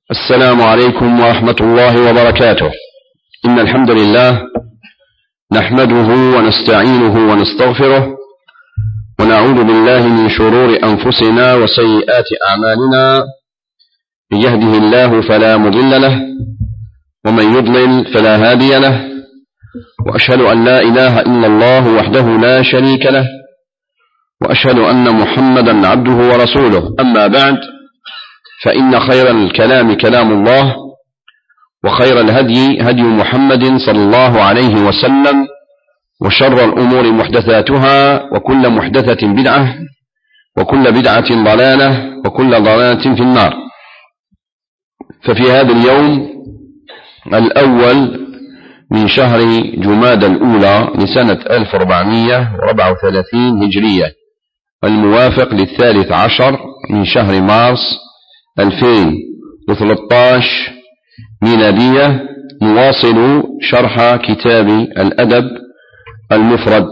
السلام عليكم ورحمة الله وبركاته. إن الحمد لله نحمده ونستعينه ونستغفره ونعوذ بالله من شرور أنفسنا وسيئات أعمالنا. من يهده الله فلا مضل له ومن يضلل فلا هادي له، وأشهد أن لا إله إلا الله وحده لا شريك له، وأشهد أن محمدا عبده ورسوله. أما بعد، فإن خير الكلام كلام الله، وخير الهدي هدي محمد صلى الله عليه وسلم، وشر الأمور محدثاتها، وكل محدثة بدعة، وكل بدعة ضلالة، وكل ضلالة في النار. ففي هذا اليوم الأول من شهر جمادى الأولى لسنة 1434 هجرية، الموافق ل13 من شهر مارس 2013 ميلادية، نواصل شرح كتاب الأدب المفرد،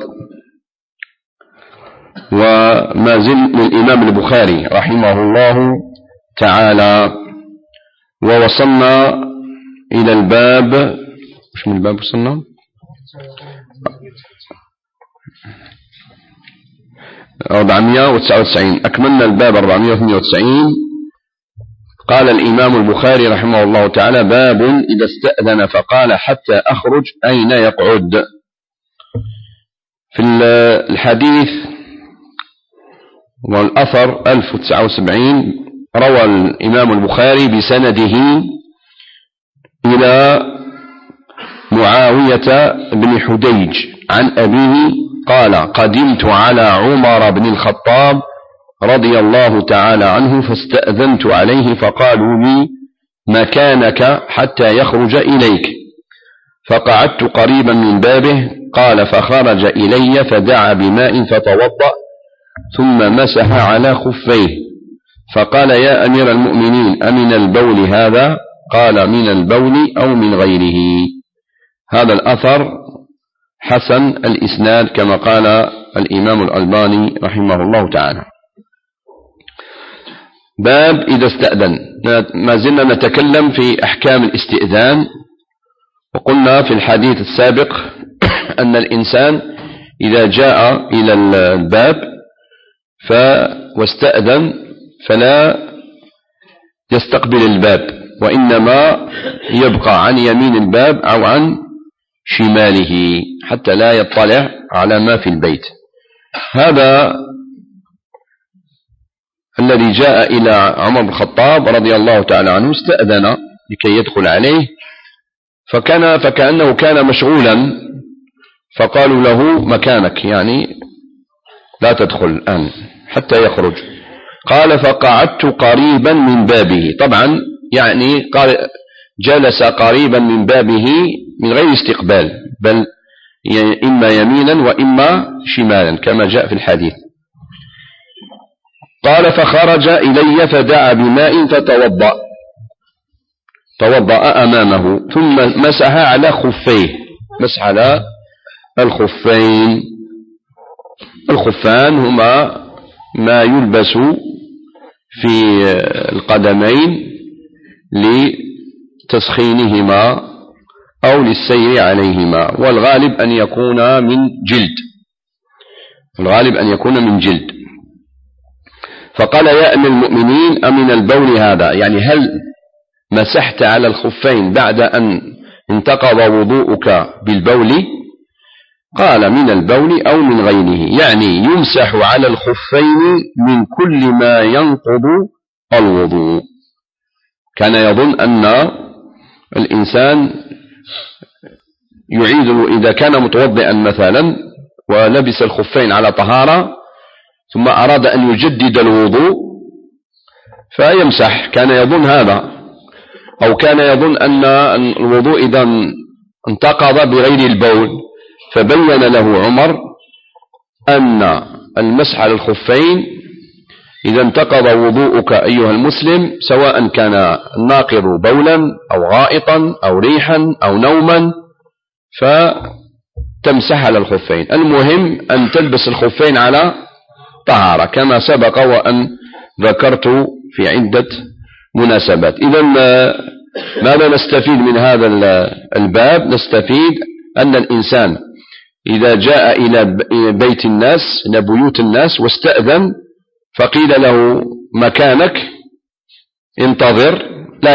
وما زل للإمام البخاري رحمه الله تعالى. ووصلنا إلى الباب، مش من الباب وصلنا 499، أكملنا الباب 492. قال الإمام البخاري رحمه الله تعالى: باب إذا استأذن فقال حتى أخرج أين يقعد. في الحديث والأثر 1079 روى الإمام البخاري بسنده إلى معاوية بن حديج عن أبيه قال: قدمت على عمر بن الخطاب رضي الله تعالى عنه فاستأذنت عليه فقالوا لي مكانك حتى يخرج إليك، فقعدت قريبا من بابه. قال: فخرج إلي فدعا بماء فتوضأ ثم مسح على خفيه، فقال: يا أمير المؤمنين أمن البول هذا؟ قال: من البول أو من غيره. هذا الأثر حسن الإسناد كما قال الإمام الألباني رحمه الله تعالى. باب إذا استأذن. ما زلنا نتكلم في أحكام الاستئذان، وقلنا في الحديث السابق أن الإنسان إذا جاء إلى الباب واستأذن فلا يستقبل الباب، وإنما يبقى عن يمين الباب أو عن شماله حتى لا يطلع على ما في البيت. هذا الذي جاء إلى عمر بن الخطاب رضي الله تعالى عنه استأذن لكي يدخل عليه، فكأنه كان مشغولا، فقالوا له مكانك، يعني لا تدخل الآن حتى يخرج. قال: فقعدت قريبا من بابه. طبعا يعني جلس قريبا من بابه من غير استقبال، بل إما يمينا وإما شمالا كما جاء في الحديث. قال: فخرج إلي فدعا بماء فتوضأ، توضأ أمامه، ثم مسح على خفيه، مسح على الخفين. الخفان هما ما يلبس في القدمين لتسخينهما أو للسير عليهما، والغالب أن يكون من جلد، الغالب أن يكون من جلد. فقال: يا أمير المؤمنين أمن البول هذا؟ يعني هل مسحت على الخفين بعد أن انتقض وضوءك بالبول؟ قال: من البول أو من غيره، يعني يمسح على الخفين من كل ما ينقض الوضوء. كان يظن أن الإنسان يعيد إذا كان متوضئا مثلا ولبس الخفين على طهارة ثم أراد أن يجدد الوضوء فيمسح، كان يظن هذا، أو كان يظن أن الوضوء إذا انتقض بغير البول، فبين له عمر أن المسح على الخفين إذا انتقض وضوءك أيها المسلم، سواء كان الناقض بولا أو غائطا أو ريحا أو نوما، فتمسح على الخفين. المهم أن تلبس الخفين على طهارة كما سبق وأن ذكرت في عدة مناسبات. إذا ماذا نستفيد من هذا الباب؟ نستفيد أن الإنسان إذا جاء إلى بيت الناس، إلى بيوت الناس، واستأذن فقيل له مكانك انتظر،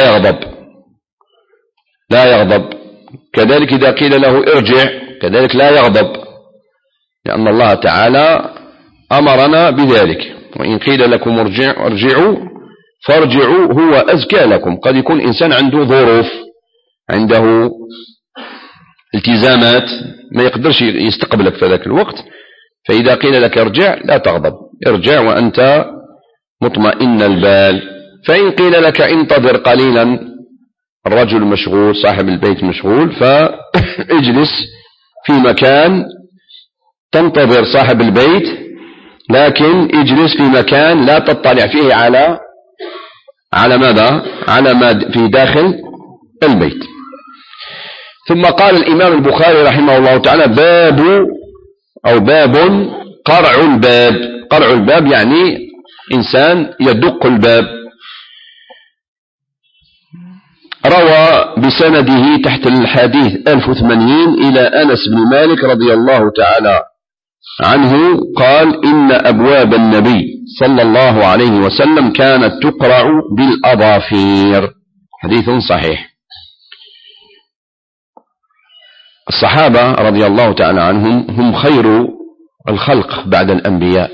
لا يغضب. كذلك إذا قيل له ارجع كذلك لا يغضب، لأن الله تعالى أمرنا بذلك. وإن قيل لكم ارجعوا فارجعوا هو أزكى لكم. قد يكون إنسان عنده ظروف، عنده التزامات، ما يقدرش يستقبلك في ذاك الوقت، فإذا قيل لك ارجع لا تغضب، ارجع وأنت مطمئن البال. فإن قيل لك انتظر قليلا، الرجل مشغول، صاحب البيت مشغول، فاجلس في مكان تنتظر صاحب البيت، لكن اجلس في مكان لا تطلع فيه على ماذا؟ على ما في داخل البيت. ثم قال الإمام البخاري رحمه الله تعالى: باب قرع الباب. قرع الباب يعني إنسان يدق الباب. روى بسنده تحت الحديث 1080 إلى أنس بن مالك رضي الله تعالى عنه قال: إن أبواب النبي صلى الله عليه وسلم كانت تقرع بالأظافير. حديث صحيح. الصحابة رضي الله تعالى عنهم هم خير الخلق بعد الأنبياء،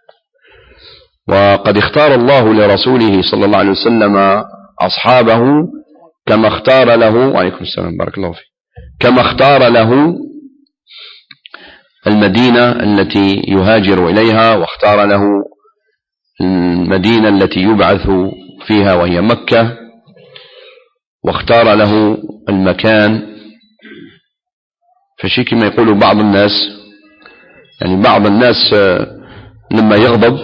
وقد اختار الله لرسوله صلى الله عليه وسلم أصحابه كما اختار له، وعليكم السلام بارك الله فيك، كما اختار له المدينة التي يهاجر إليها، واختار له المدينة التي يبعث فيها وهي مكة، واختار له المكان. فشي كما يقول بعض الناس، يعني بعض الناس لما يغضب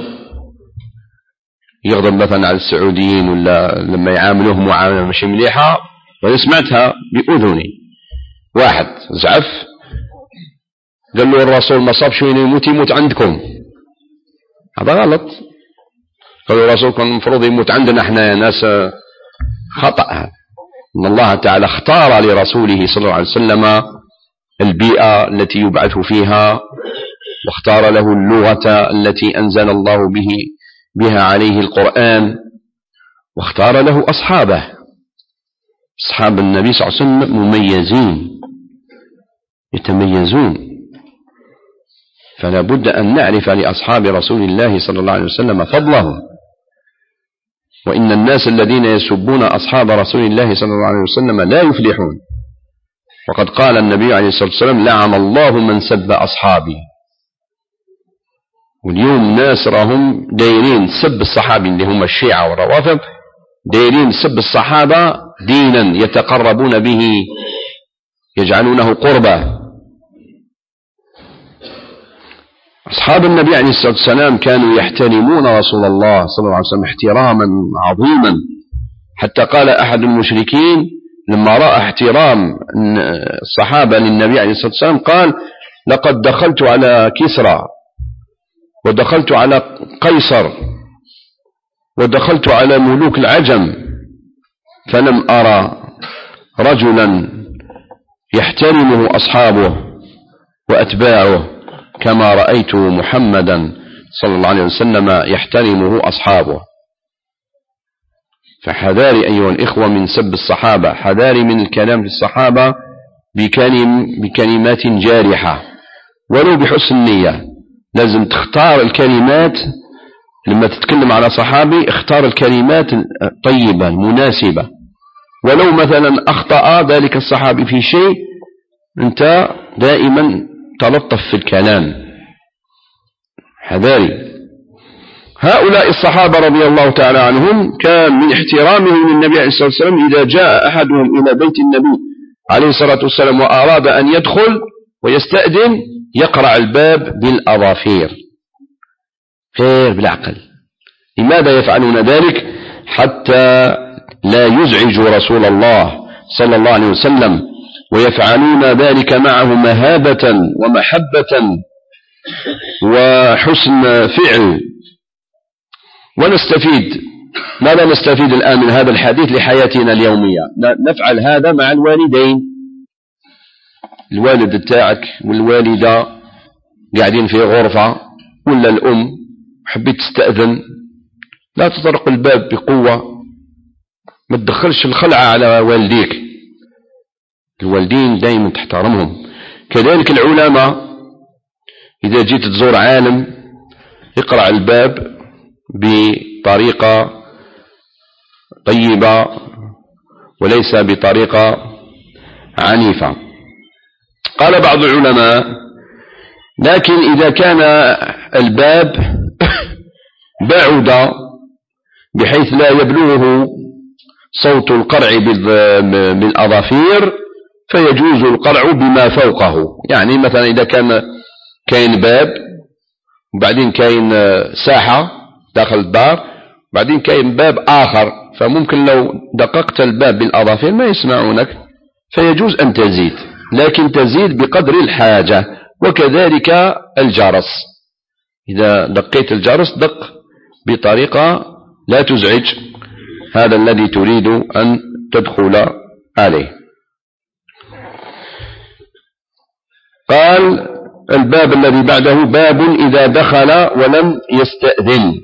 مثلا على السعوديين، ولا لما يعاملوهم معاملة مش مليحة، وأنا سمعتها بأذني، واحد زعف قال له الرسول ما صابش وين يموت عندكم. هذا غلط. قال الرسول كان المفروض يموت عندنا احنا ناس. خطأ. ان الله تعالى اختار لرسوله صلى الله عليه وسلم البيئة التي يبعث فيها، واختار له اللغة التي أنزل الله بها عليه القرآن، واختار له أصحابه. أصحاب النبي صلى الله عليه وسلم مميزين يتميزون، فلا بد أن نعرف لأصحاب رسول الله صلى الله عليه وسلم فضلهم. وإن الناس الذين يسبون أصحاب رسول الله صلى الله عليه وسلم لا يفلحون. وقد قال النبي عليه الصلاة والسلام: لعن الله من سب أصحابي. واليوم ناس راهم دايرين سب الصحابي اللي هم الشيعة والروافض، دايرين سب الصحابة دينا يتقربون به، يجعلونه قربة. أصحاب النبي عليه الصلاة والسلام كانوا يحترمون رسول الله صلى الله عليه وسلم احتراما عظيما، حتى قال أحد المشركين لما رأى احترام الصحابة للنبي عليه الصلاة والسلام قال: لقد دخلت على كسرى، ودخلت على قيصر، ودخلت على ملوك العجم، فلم أرى رجلا يحترمه أصحابه وأتباعه كما رأيت محمدا صلى الله عليه وسلم يحترمه أصحابه. فحذاري أيها الإخوة من سب الصحابة، حذاري من الكلام في الصحابة بكلمات جارحة ولو بحسن نية. لازم تختار الكلمات لما تتكلم على صحابي، اختار الكلمات الطيبة المناسبة. ولو مثلا أخطأ ذلك الصحابي في شيء، أنت دائما تلطف في الكلام. حذاري. هؤلاء الصحابة رضي الله تعالى عنهم كان من احترامهم للنبي عليه الصلاة والسلام إذا جاء أحدهم إلى بيت النبي عليه الصلاة والسلام وأراد أن يدخل ويستأذن يقرع الباب بالأظافير. خير بالعقل. لماذا يفعلون ذلك؟ حتى لا يزعجوا رسول الله صلى الله عليه وسلم، ويفعلون ذلك معه مهابة ومحبة وحسن فعل. ونستفيد ماذا نستفيد الآن من هذا الحديث لحياتنا اليومية؟ نفعل هذا مع الوالدين. الوالد بتاعك والوالدة قاعدين في غرفة، ولا الأم حبيت تستأذن، لا تطرق الباب بقوة، ما تدخلش الخلعة على والديك. الوالدين دائما تحترمهم. كذلك العلماء، إذا جيت تزور عالم اقرأ الباب بطريقة طيبة وليس بطريقة عنيفة. قال بعض العلماء: لكن إذا كان الباب بعد بحيث لا يبلغه صوت القرع بالأظافير فيجوز القرع بما فوقه. يعني مثلا إذا كاين باب وبعدين كاين ساحة داخل الدار، بعدين كاين باب آخر، فممكن لو دققت الباب بالأظافير ما يسمعونك، فيجوز أن تزيد، لكن تزيد بقدر الحاجة. وكذلك الجرس، إذا دقيت الجرس دق بطريقة لا تزعج هذا الذي تريد أن تدخل عليه. قال: الباب الذي بعده باب إذا دخل ولم يستأذن.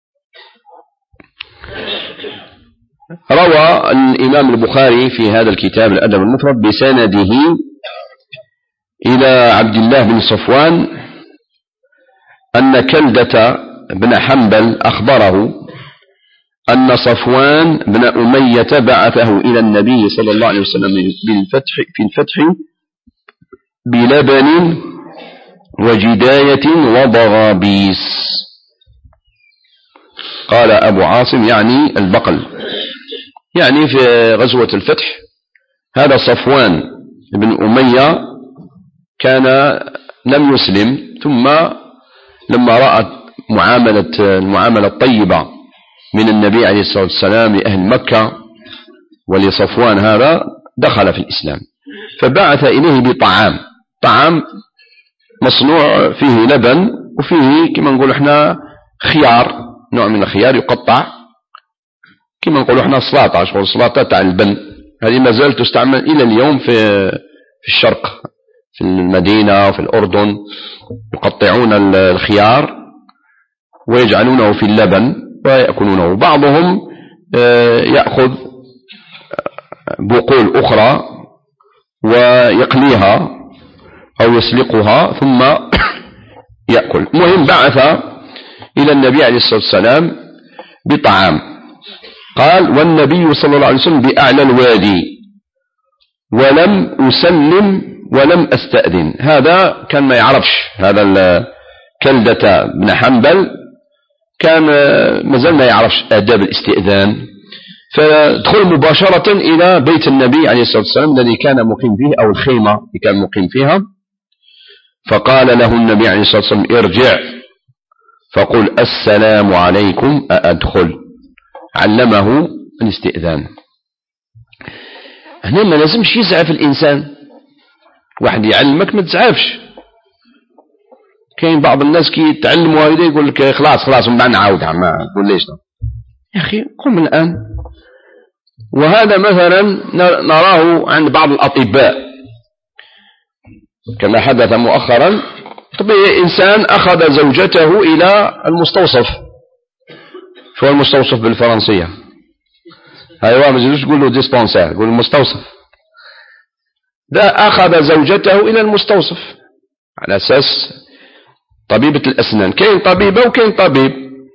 روى الإمام البخاري في هذا الكتاب الأدب المفرد بسنده إلى عبد الله بن صفوان أن كلدة بن حنبل أخبره أن صفوان بن أمية بعثه إلى النبي صلى الله عليه وسلم في الفتح بلبن وجداية وضغابيس. قال أبو عاصم يعني البقل، يعني في غزوة الفتح هذا صفوان بن أمية كان لم يسلم، ثم لما رأت المعاملة الطيبة من النبي عليه الصلاة والسلام لأهل مكة ولصفوان هذا دخل في الإسلام، فبعث إليه طعام مصنوع فيه لبن وفيه كما نقول احنا خيار، نوع من الخيار يقطع، كما نقول احنا سلاطة، شغل سلاطة تاع البن، هذه ما زالت تستعمل إلى اليوم في الشرق، في المدينة وفي الأردن، يقطعون الخيار ويجعلونه في اللبن ويأكلونه. بعضهم يأخذ بقول أخرى ويقليها أو يسلقها ثم يأكل. المهم بعث إلى النبي عليه الصلاة والسلام بطعام. قال: والنبي صلى الله عليه وسلم بأعلى الوادي ولم أسلم ولم أستأذن. هذا كان ما يعرفش، هذا كلدة بن حنبل كان مازال ما يعرفش آداب الاستئذان، فدخل مباشرة إلى بيت النبي عليه الصلاة والسلام الذي كان مقيم فيه، أو الخيمة التي كان مقيم فيها، فقال له النبي عليه الصلاة والسلام: ارجع فقل السلام عليكم أأدخل. علمه الاستئذان. هنا ما لازمش يزعف الإنسان، واحد يعلمك ما تزعفش. كاين بعض الناس كي يتعلموا هذا يقول لك خلاص من بعد نعاود، ما تقول ليش يا أخي قم الآن. وهذا مثلا نراه عند بعض الأطباء كما حدث مؤخرا. طبيعي إنسان أخذ زوجته إلى المستوصف، شو المستوصف بالفرنسية؟ أيوة ما تقولش تقول له ديسبانسير، تقول المستوصف. ده أخذ زوجته إلى المستوصف على أساس طبيبة الأسنان، كاين طبيبة وكاين طبيب.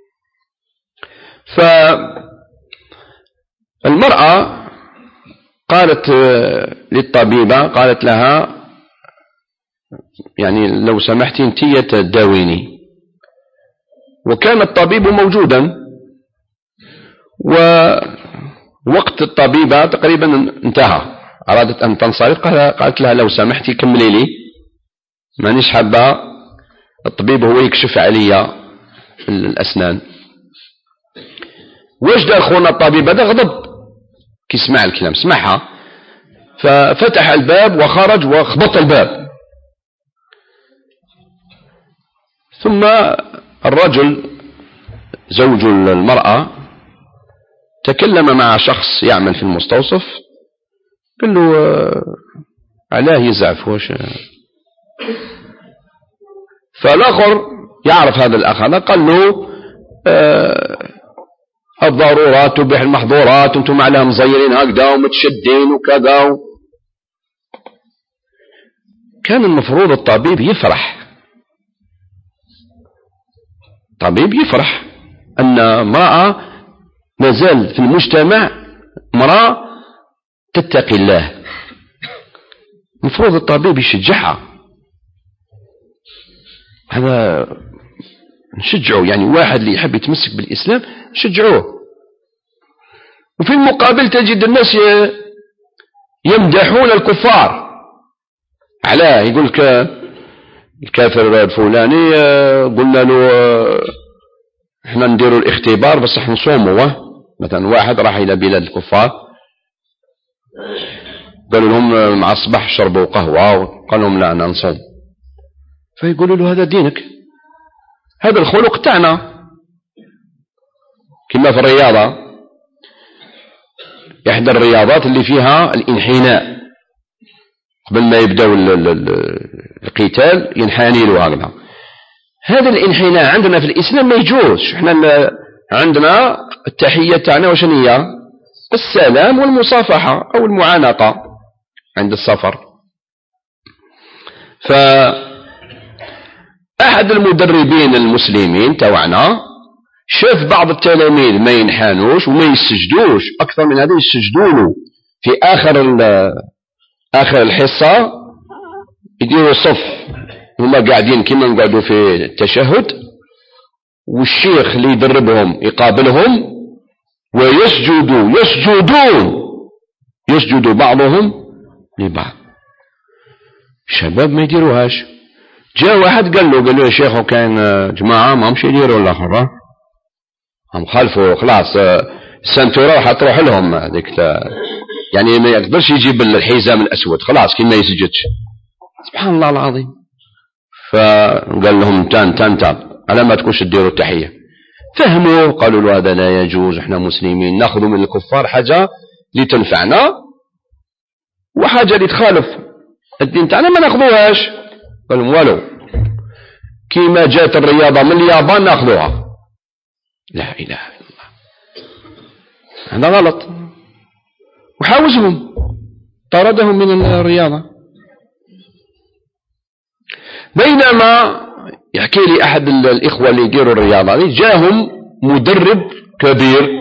فالمرأة قالت للطبيبة، قالت لها يعني لو سمحتي انتي تداويني، وكان الطبيب موجودا، ووقت الطبيبة تقريبا انتهى، أرادت أن تنصرف، قالت لها لو سمحتي كملي لي، مانيش حابة الطبيب هو يكشف عليا الأسنان. واش دار خونا الطبيب هذا؟ غضب كي سمع الكلام، سمعها، ففتح الباب وخرج وخبط الباب. ثم الرجل زوج المرأة تكلم مع شخص يعمل في المستوصف، قال له علاه يزعف واش. فالآخر يعرف هذا الأخ هذا، قال له الضرورات تبيح المحظورات، انتم عليها مزيرين هكذا ومتشدين وكذا. كان المفروض الطبيب يفرح، طبيب يفرح أن امرأة مازال في المجتمع امرأة تتقي الله، المفروض الطبيب يشجعها. هذا نشجعه، يعني واحد اللي يحب يتمسك بالإسلام شجعوه. وفي المقابل تجد الناس يمدحون الكفار، علاه يقول لك الكافر الفلاني قلنا له احنا نديروا الاختبار بس احنا نصوموا. مثلا واحد راح الى بلاد الكفار قالوا لهم مع الصباح شربوا قهوة، وقال لهم لا انا نصوم، فيقولوا له هذا دينك، هذا الخلق تاعنا. كما في الرياضة، إحدى الرياضات اللي فيها الانحناء قبل ما يبدأوا القتال ينحني له هكذا. هذا الانحناء عندنا في الإسلام ما يجوز. احنا عندنا التحية تاعنا وش هي؟ السلام والمصافحة أو المعانقة عند السفر. فأحد المدربين المسلمين توعنا شاف بعض التلاميذ ما ينحانوش وما يسجدوش، أكثر من هذا يسجدونه في آخر الحصة، يديروا صف هما قاعدين كما نقعدوا في التشهد، والشيخ اللي يدربهم يقابلهم يسجدوا بعضهم لبعض. الشباب ما يديروهاش. جاء واحد قال له يا شيخ وكان جماعة ما همش يديروا الآخر، هم خالفوا خلاص السنتورة راح تروح لهم هذيك، يعني ما يقدرش يجيب الحزام الأسود خلاص كي ما يسجدش. سبحان الله العظيم. فقال لهم تان على ما تكونش تديروا التحية. فهموا قالوا له هذا لا يجوز، احنا مسلمين ناخذ من الكفار حاجة اللي تنفعنا وحاجة اللي تخالف الدين تاعنا ما ناخذوهاش. قال لهم ولو كيما جات الرياضة من اليابان ناخذوها. لا إله إلا الله، هذا غلط. وحاوزهم طردهم من الرياضة. بينما يحكي لي أحد الإخوة اللي يديروا الرياضة دي، جاهم مدرب كبير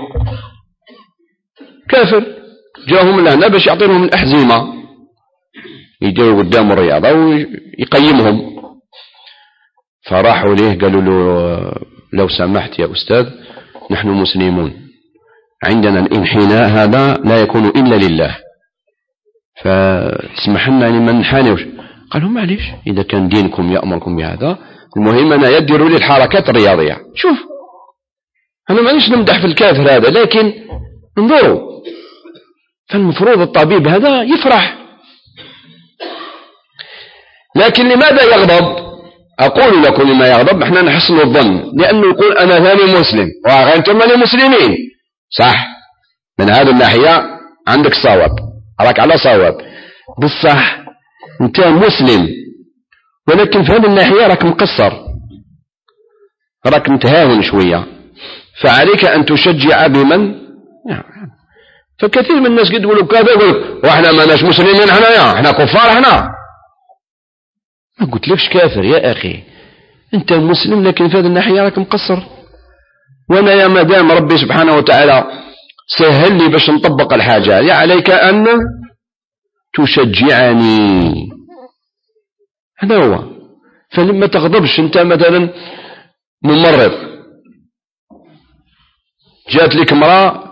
كافر، جاهم لهنا باش يعطيهم الأحزمة يديروا قدام الرياضة ويقيمهم. فراحوا ليه قالوا له لو سمحت يا أستاذ نحن مسلمون، عندنا الانحناء هذا لا يكون إلا لله، فاسمح لنا ما ننحنيوش. قالوا معليش إذا كان دينكم يأمركم بهذا، المهم أنا يديروا لي الحركات الرياضية. شوف أنا معليش نمدح في الكافر هذا، لكن انظروا، فالمفروض الطبيب هذا يفرح. لكن لماذا يغضب؟ أقول لكم لما يغضب. احنا نحسن الظن لأنه يقول أنا ثاني مسلم وأنتم ماني مسلمين. صح، من هذه الناحية عندك صواب، راك على صواب، بالصح أنت مسلم، ولكن في هذه الناحية راك مقصر، راك متهاون شوية، فعليك أن تشجع بمن. فكثير من الناس قد يقولوا كذا، يقولوا وإحنا ما ناش مسلمين، احنا كفار، احنا ما قلت لكش كافر يا أخي، أنت مسلم لكن في هذه الناحية راك مقصر. وأنا يا مدام ربي سبحانه وتعالى سهل لي باش نطبق الحاجة هذه، عليك أن تشجعني، هذا هو. فلما تغضبش أنت مثلا ممرض، جات لك امرأة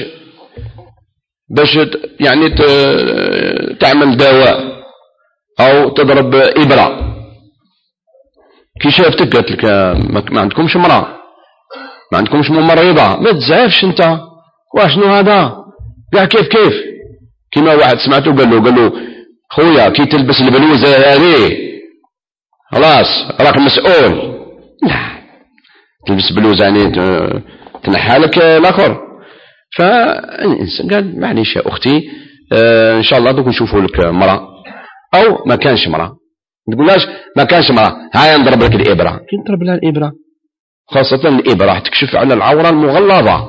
باش يعني تعمل دواء أو تضرب إبرة، كي شافتك قالت لك ما عندكمش امرأة، ما عندكمش ممرضة، ما تزعفش أنت، واشنو هذا قاع كيف كما واحد سمعته قال له خويا كي تلبس البلوزة هذه خلاص راك مسؤول. لا، تلبس بلوزة يعني تنحالك الآخر. فالإنسان قال معليش يا أختي إن شاء الله دوك نشوفوا لك مرأة، أو ما كانش مرأة، ما تقولهاش ما كانش مرأة، هاي نضرب لك الإبرة، كي نضرب لها الإبرة خاصة الإبرة تكشف على العورة المغلظة.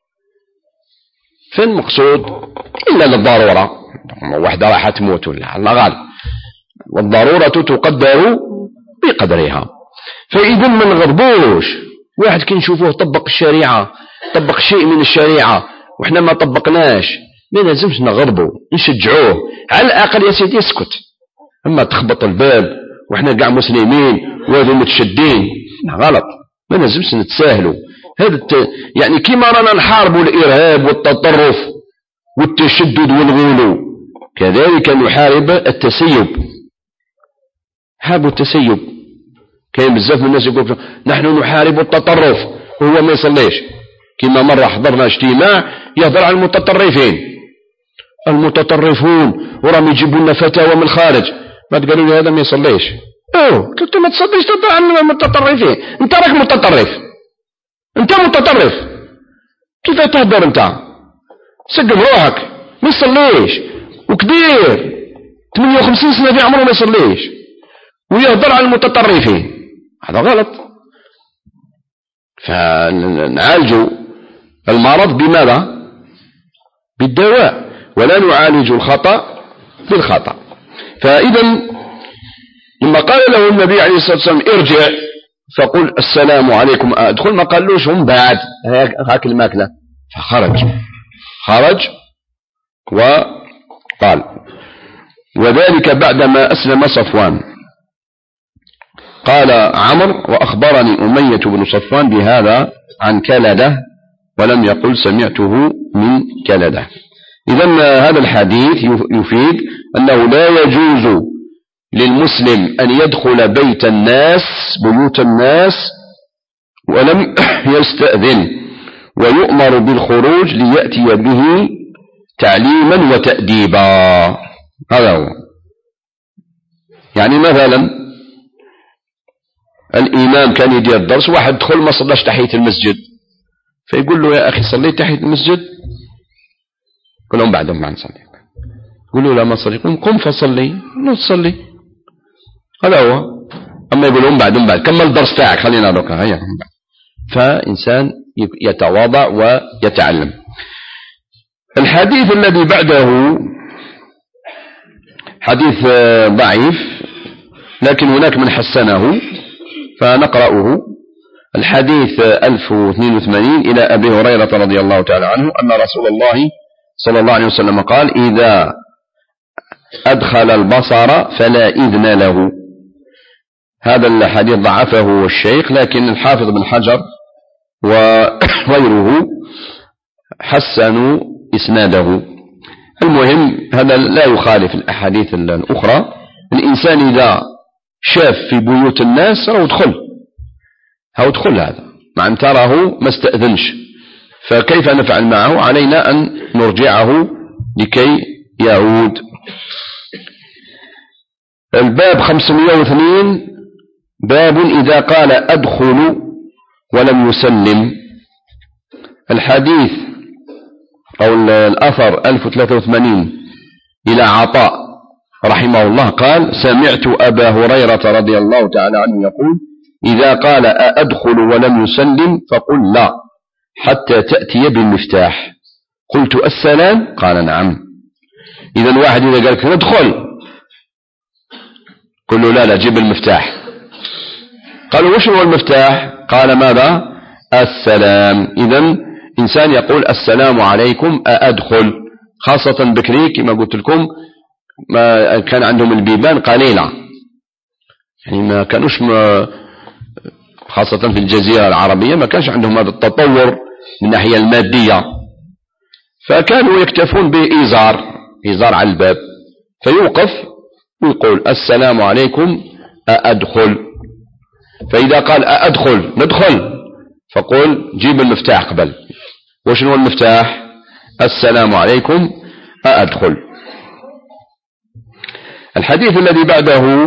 فالمقصود إلا للضرورة، واحدة راح تموت ولا الله غالب، والضرورة تقدر بقدرها. فإذا ما نغضبوش واحد كي نشوفوه طبق الشريعة، طبق شيء من الشريعة وإحنا ما طبقناش، ما لازمش نغضبه، نشجعوه على الأقل يا سيدي اسكت. أما تخبط الباب وإحنا قاع مسلمين وهذو متشدين غلط، ما لازمش نتساهلوا. هذا يعني كيما رانا نحاربوا الإرهاب والتطرف والتشدد والغلو، كذلك نحارب التسيب. حاربوا التسيب، كاين بزاف من الناس يقول نحن نحارب التطرف وهو ما يصليش. كما مرة حضرنا اجتماع يهضر عن المتطرفين، المتطرفون وراهم يجيبوا لنا فتاوى من الخارج، ما تقالوا لي هذا ما يصليش. قلت ما تصليش تهضر عن المتطرفين، انت راك متطرف، انت متطرف، كيف تهضر انت؟ سقف روحك، ما يصليش وكبير 58 سنة في عمره ما يصليش ويهضر عن المتطرفين، هذا غلط. فنعالج المرض بماذا؟ بالدواء، ولا نعالج الخطأ بالخطأ. فإذا لما قال له النبي عليه الصلاة والسلام ارجع فقل السلام عليكم أدخل، ما قالوش هم بعد هاك الماكلة، خرج وقال. وذلك بعدما أسلم صفوان. قال عمرو وأخبرني أمية بن صفوان بهذا عن كلدة ولم يقل سمعته من كلدة. إذن هذا الحديث يفيد أنه لا يجوز للمسلم أن يدخل بيوت الناس ولم يستأذن، ويؤمر بالخروج ليأتي به تعليما وتأديبا. هذا هو. يعني مثلا الإمام كان يدير الدرس، واحد دخل ما صلاش تحية المسجد، فيقول له يا أخي صليت تحية المسجد؟ يقول لهم بعدهم ما نصلي. يقول له لا ما صلي، قم فصلي، لا تصلي. هذا هو. أما يقول لهم بعد كمل الدرس تاعك خلينا نروح هيا. فإنسان يتواضع ويتعلم. الحديث الذي بعده حديث ضعيف لكن هناك من حسنه فنقرأه. الحديث 1082 إلى أبي هريرة رضي الله تعالى عنه أن رسول الله صلى الله عليه وسلم قال إذا أدخل البصر فلا إذن له. هذا الحديث ضعفه الشيخ، لكن الحافظ بن حجر وغيره حسنوا إسناده. المهم هذا لا يخالف الأحاديث الأخرى. الإنسان إذا شاف في بيوت الناس راهو ادخل هذا مع أن تراه ما استأذنش، فكيف نفعل معه؟ علينا أن نرجعه لكي يعود. الباب 502 باب إذا قال أدخل ولم يسلم. الحديث أو الأثر 1083 إلى عطاء رحمه الله قال سمعت أبا هريرة رضي الله تعالى عنه يقول إذا قال أدخل ولم يسلم فقل لا حتى تأتي بالمفتاح. قلت السلام؟ قال نعم. إذا واحد إذا قال لك ندخل قل له لا جيب المفتاح. قالوا وش هو المفتاح؟ قال ماذا؟ السلام. إذا إنسان يقول السلام عليكم أدخل، خاصة بكري كما قلت لكم ما كان عندهم البيبان قليلة، يعني ما كانوش خاصة في الجزيرة العربية ما كانش عندهم هذا التطور من الناحية المادية، فكانوا يكتفون بإيزار على الباب، فيوقف ويقول السلام عليكم أدخل. فإذا قال أدخل ندخل فقل جيب المفتاح قبل. وش هو المفتاح؟ السلام عليكم أدخل. الحديث الذي بعده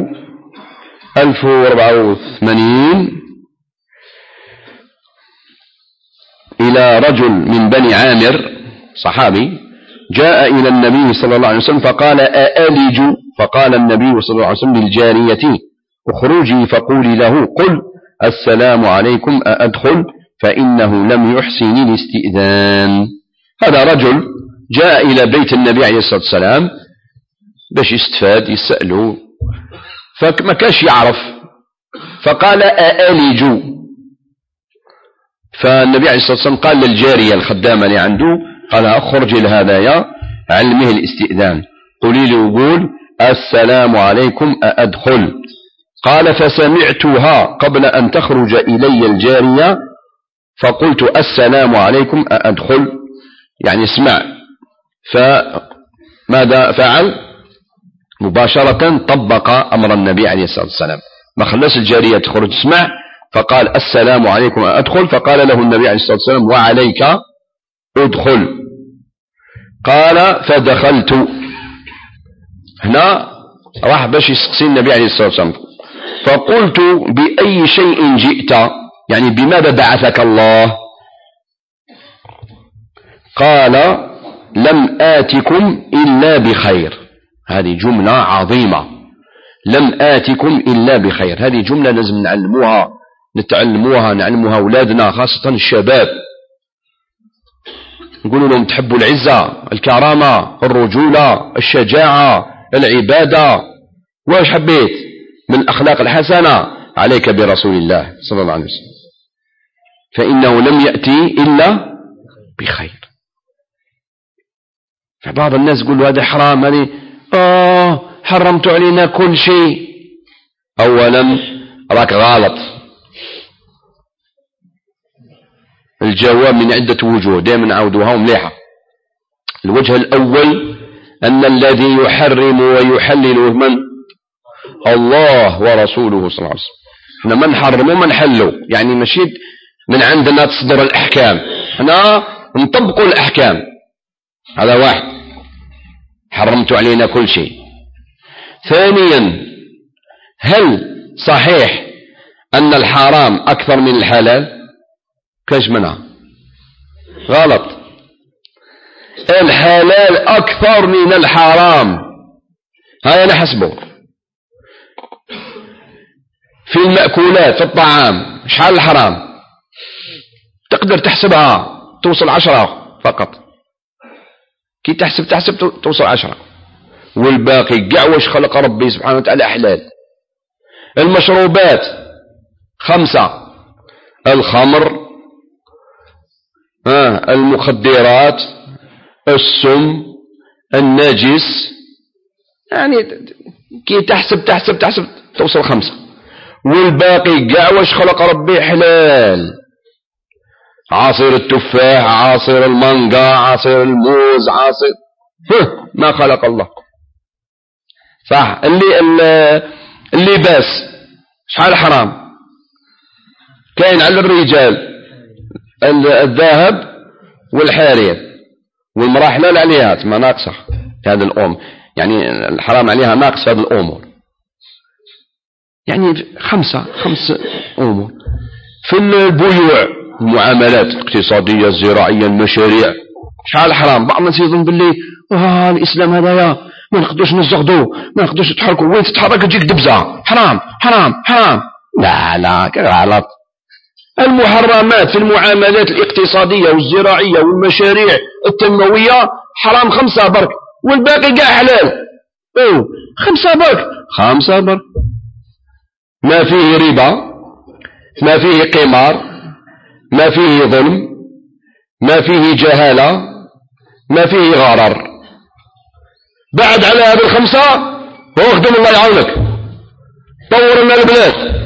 1084 إلى رجل من بني عامر صحابي جاء إلى النبي صلى الله عليه وسلم فقال أألج؟ فقال النبي صلى الله عليه وسلم للجارية اخرجي فقولي له قل السلام عليكم أأدخل فإنه لم يحسن الاستئذان. هذا رجل جاء إلى بيت النبي عليه الصلاة والسلام باش يستفاد يسأله فما كاش يعرف فقال أألج؟ فالنبي عليه الصلاة والسلام قال للجارية الخدامة اللي عنده قال اخرج لهذايا علمه الاستئذان قولي له وقول السلام عليكم أأدخل. قال فسمعتها قبل أن تخرج إلي الجارية فقلت السلام عليكم أأدخل، يعني اسمع. فماذا فعل؟ مباشرة طبق أمر النبي عليه الصلاة والسلام، ما خلص الجارية تخرج اسمع، فقال السلام عليكم أأدخل، فقال له النبي عليه الصلاة والسلام وعليك أدخل. قال فدخلت. هنا راح باش يسقسي النبي عليه الصلاة والسلام فقلت بأي شيء جئت، يعني بماذا بعثك الله؟ قال لم آتكم إلا بخير. هذه جملة عظيمة، لم آتكم إلا بخير. هذه جملة لازم نعلموها أولادنا خاصة الشباب، نقولوا لهم تحبوا العزة، الكرامة، الرجولة، الشجاعة، العبادة، واش حبيت من الأخلاق الحسنة؟ عليك برسول الله صلى الله عليه وسلم، فإنه لم يأتي إلا بخير. فبعض الناس يقولوا هذا حرام، هذه حرمت علينا كل شيء. أولا راك غلط، الجواب من عدة وجوه دائما نعودوها مليحة. الوجه الأول أن الذي يحرم ويحلل من؟ الله ورسوله صلى الله عليه وسلم. احنا ما نحرم وما نحلو، يعني ماشي من عندنا تصدر الأحكام، احنا نطبقوا الأحكام. هذا واحد، حرمت علينا كل شيء. ثانيا هل صحيح أن الحرام أكثر من الحلال؟ كاش منها؟ غلط، الحلال أكثر من الحرام. هيا نحسبه في المأكولات، في الطعام، شحال الحرام؟ تقدر تحسبها توصل 10 فقط، كي تحسب توصل 10، والباقي قاع واش خلق ربي سبحانه وتعالى حلال. المشروبات 5، الخمر، المخدرات، السم، النجس، يعني كي تحسب توصل 5، والباقي قاع واش خلق ربي حلال. عصير التفاح، عصير المانجا، عصير الموز، عصير ما خلق الله. صح. اللباس شحال حرام؟ كاين على الرجال الذهب والحرير، والمرأة حلال عليها ما ناقصة هذا الأمر، يعني الحرام عليها ناقص هذا الأمور، يعني 5 أمور. في البيوع، المعاملات الاقتصادية الزراعية، المشاريع، شحال حرام؟ بعض الناس يظن باللي الإسلام هذايا ما نقدرش نزغدو، ما نقدرش نتحركوا، وين تتحرك تجيك دبزة، حرام حرام حرام. لا غلط. المحرمات في المعاملات الاقتصادية والزراعية والمشاريع التنموية حرام 5 برك، والباقي قاع حلال. 5 برك. ما فيه ربا، ما فيه قمار، ما فيه ظلم، ما فيه جهالة، ما فيه غرر. بعد على هذه 5 واخدم الله يعاونك، طور لنا البلاد.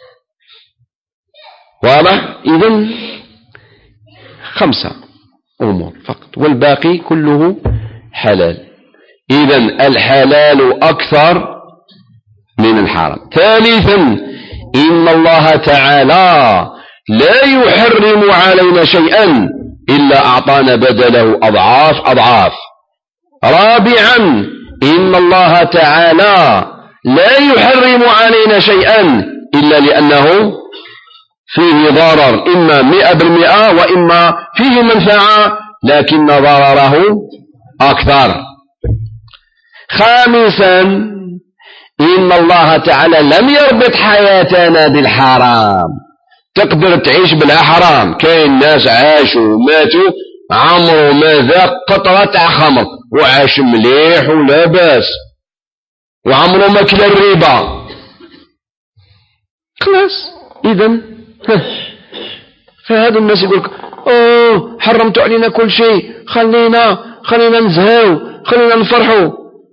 واضح؟ إذن 5 أمور فقط، والباقي كله حلال. إذن الحلال أكثر من الحرام. ثالثا إن الله تعالى لا يحرم علينا شيئا إلا أعطانا بدله أضعاف. رابعا إن الله تعالى لا يحرم علينا شيئا إلا لأنه فيه ضرر، إما 100% وإما فيه منفعة لكن ضرره أكثر. خامسا إن الله تعالى لم يربط حياتنا بالحرام. تقدر تعيش بلا حرام. كاين ناس عاشوا ماتوا عمرو ما ذاق قطرة تاع خمر وعاش مليح ولا باس وعمرو ما كلا الربا خلاص. إذن فهذا الناس يقولك حرمتوا علينا كل شيء، خلينا نزهاو، خلينا نفرحوا.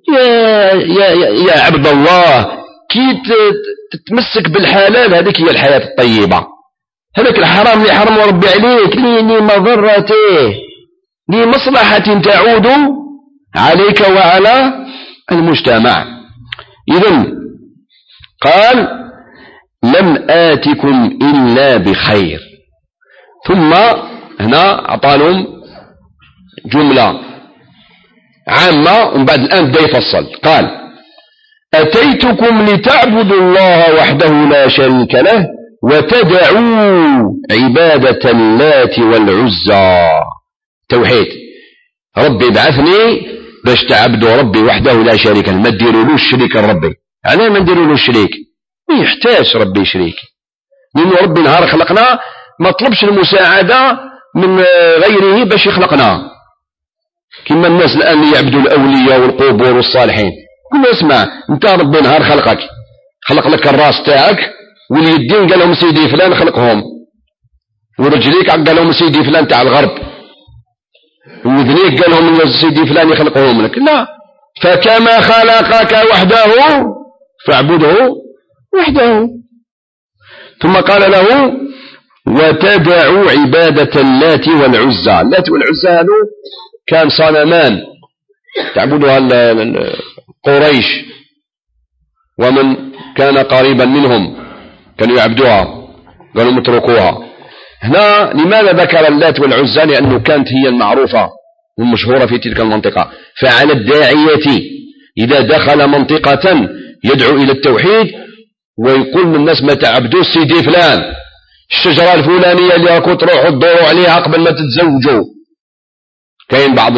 يا عبد الله، كي تتمسك بالحلال هذيك هي الحياة الطيبة. هذاك الحرام اللي حرم ربي عليك لمضرته لمصلحة تعود عليك وعلى المجتمع. إذن قال لم آتكم إلا بخير. ثم هنا أعطالهم جملة عامة ومن بعد الآن بدا يفصل. قال أتيتكم لتعبدوا الله وحده لا شريك له وتدعوا عبادة اللات والعزى. توحيد، ربي بعثني باش تعبدوا ربي وحده لا شريك له، ما تديرولوش شريك لربي. علاه ما نديرولوش شريك؟ ما يحتاج ربي شريك، لأن ربي نهار خلقنا ما طلبش المساعدة من غيره باش يخلقنا، كما الناس الآن يعبدوا الأولياء والقبور والصالحين. قل اسمع، انت ربي نهار خلقك خلق لك الراس تاعك واليدين قال لهم سيدي فلان خلقهم، ورجليك قال لهم سيدي فلان تاع الغرب، وذنيك قال لهم سيدي فلان يخلقهم لك. لا، فكما خلقك وحده فاعبده وحده. ثم قال له وتدعوا عبادة اللات والعزى. اللات والعزى هذو كان صنمان تعبدها قريش ومن كان قريبا منهم كانوا يعبدوها، قالوا متركوها. هنا لماذا ذكر اللات والعزى؟ لأنه كانت هي المعروفة والمشهورة في تلك المنطقة. فعلى الداعية إذا دخل منطقة يدعو إلى التوحيد ويقول للناس ما تعبدوا سيدي فلان، الشجرة الفلانية اللي راكم تروحوا تدوروا عليها قبل ما تتزوجوا. كاين بعض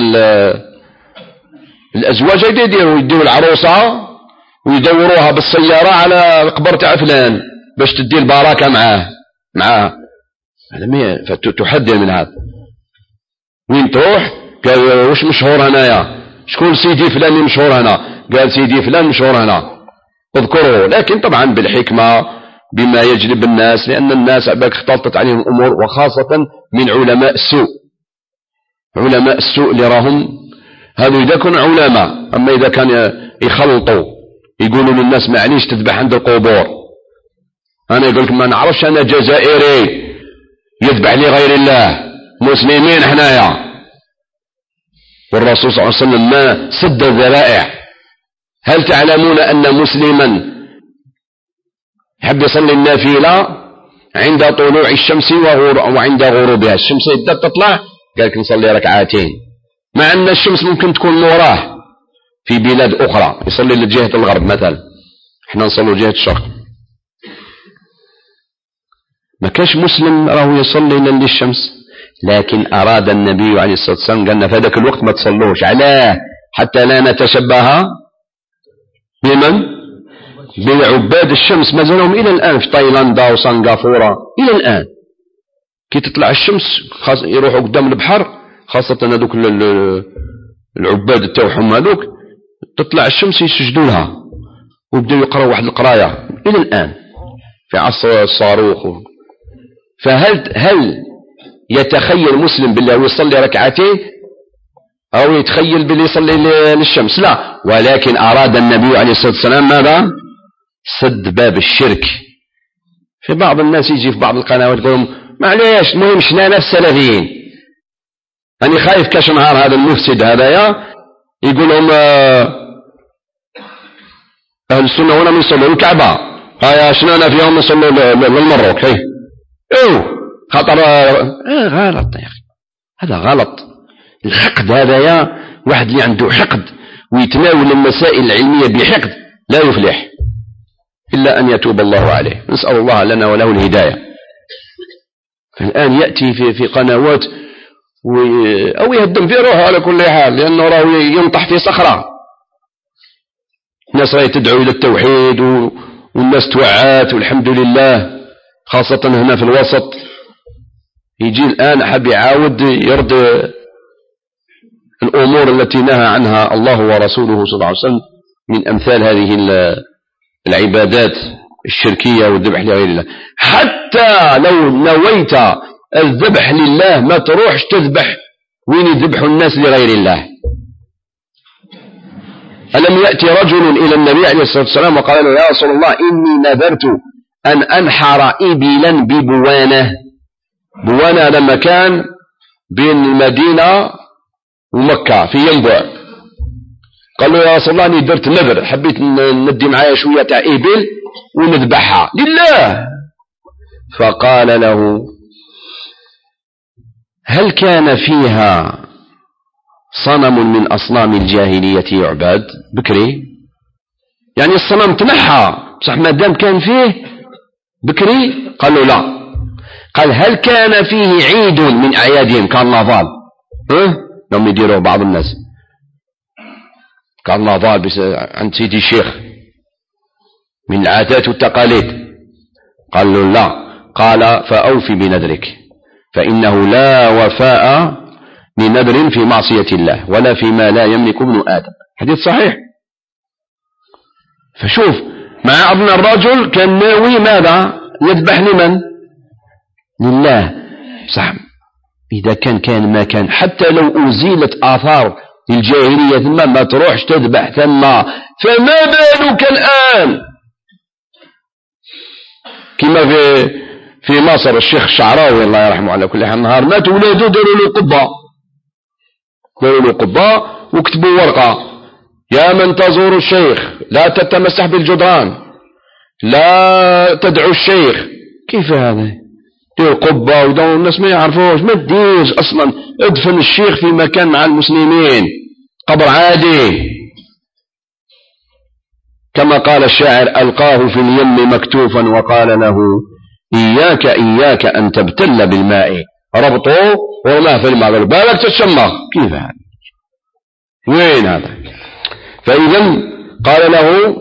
الأزواج يديروا العروسة ويدوروها بالسيارة على القبر تاع فلان باش تدي البركة معاه. فتحذر من هذا. وين تروح؟ قال واش مشهور هنايا؟ شكون سيدي فلان اللي مشهور هنا؟ قال سيدي فلان مشهور هنا، اذكره، لكن طبعا بالحكمة بما يجلب الناس، لأن الناس عباك اختلطت عليهم الأمور، وخاصة من علماء السوء. علماء السوء اللي راهم هذو إذا كانوا علماء، أما إذا كان يخلطوا يقولوا للناس معليش تذبح عند القبور. أنا يقولك ما نعرفش، أنا جزائري يذبح لي غير الله، مسلمين حنايا. والرسول صلى الله عليه وسلم ما سد الذرائع. هل تعلمون أن مسلما يحب يصلي النافلة عند طلوع الشمس وعند غروبها؟ الشمس بدأت تطلع قال لك نصلي ركعتين، مع أن الشمس ممكن تكون موراه في بلاد أخرى، يصلي لجهة الغرب مثلا، احنا نصلي جهة الشرق. ما كاش مسلم راه يصلي للشمس، لكن أراد النبي عليه الصلاة والسلام قالنا في هذاك الوقت ما تصلوش. علاه؟ حتى لا نتشبه بمن؟ بعباد الشمس. ما زالهم إلى الآن في تايلاندا وسنغافورة إلى الآن كي تطلع الشمس يروحوا قدام البحر، خاصة هذوك العباد تاعهم هذوك، تطلع الشمس يسجدوا لها ويبداو يقراوا واحد القراية إلى الآن في عصر الصاروخ. فهل يتخيل مسلم بالله ويصلي ركعتين أو يتخيل بالله يصلي للشمس؟ لا، ولكن أراد النبي عليه الصلاة والسلام ماذا؟ سد باب الشرك. في بعض الناس يجي في بعض القنوات يقولون معليش المهم شنا ناس سلفيين، أنا خايف كاش نهار هذا المفسد هذايا يقول لهم أهل السنة هنا يصلوا الكعبة، هيا شنانا فيهم يصلوا للمروك. خطر غلط يا أخي، هذا غلط. الحقد هذايا واحد اللي عنده حقد ويتناول المسائل العلمية بحقد لا يفلح إلا أن يتوب الله عليه. نسأل الله لنا وله الهداية. فالآن يأتي في قنوات أو يهدم في روحه على كل حال، لأنه راه ينطح في صخرة. الناس راهي تدعو إلى التوحيد والناس توعات والحمد لله، خاصة هنا في الوسط. يجي الآن حاب يعاود يرد الأمور التي نهى عنها الله ورسوله صلى الله عليه وسلم من أمثال هذه العبادات الشركية والذبح لغير الله. حتى لو نويت الذبح لله ما تروحش تذبح وين يذبح الناس لغير الله. ألم يأتي رجل إلى النبي عليه الصلاة والسلام وقال له: يا رسول الله إني نذرت أن أنحر إبلا ببوانة. بوانة هذا مكان بين المدينة ومكة في ينبع. قال له: يا رسول الله أني درت نذر، حبيت ندي معايا شوية تاع إبل ونذبحها لله. فقال له: هل كان فيها صنم من أصنام الجاهلية يعبد بكري؟ يعني الصنم تنحى صح ما دام كان فيه بكري؟ قال له: لا. قال: هل كان فيه عيد من أعيادهم كارنفال؟ لهم يديروا بعض الناس كارنفال عند سيدي الشيخ من العادات والتقاليد. قال له: لا. قال: فأوفي بنذرك، فإنه لا وفاء لنذر في معصية الله ولا فيما لا يملك ابن آدم. حديث صحيح. فشوف مع أن الرجل كان ناوي ماذا؟ يذبح لمن؟ لله. صح. إذا كان ما كان حتى لو أزيلت آثار الجاهلية ثم ما تروحش تذبح ثم، فما بالك الآن؟ كما في مصر الشيخ الشعراوي الله يرحمه على كل حال، نهار مات ولاده داروا له قبة وكتبوا ورقة: يا من تزور الشيخ لا تتمسح بالجدران، لا تدعو الشيخ. كيف هذا؟ دير قبة ودور الناس ما يعرفوش، ما تديرش أصلا، ادفن الشيخ في مكان مع المسلمين، قبر عادي. كما قال الشاعر: ألقاه في اليم مكتوفا وقال له: إياك أن تبتل بالماء، ربطه ورماه في الماء، بالك تتشمخ. كيف هذا؟ وين هذا؟ فإذا قال له: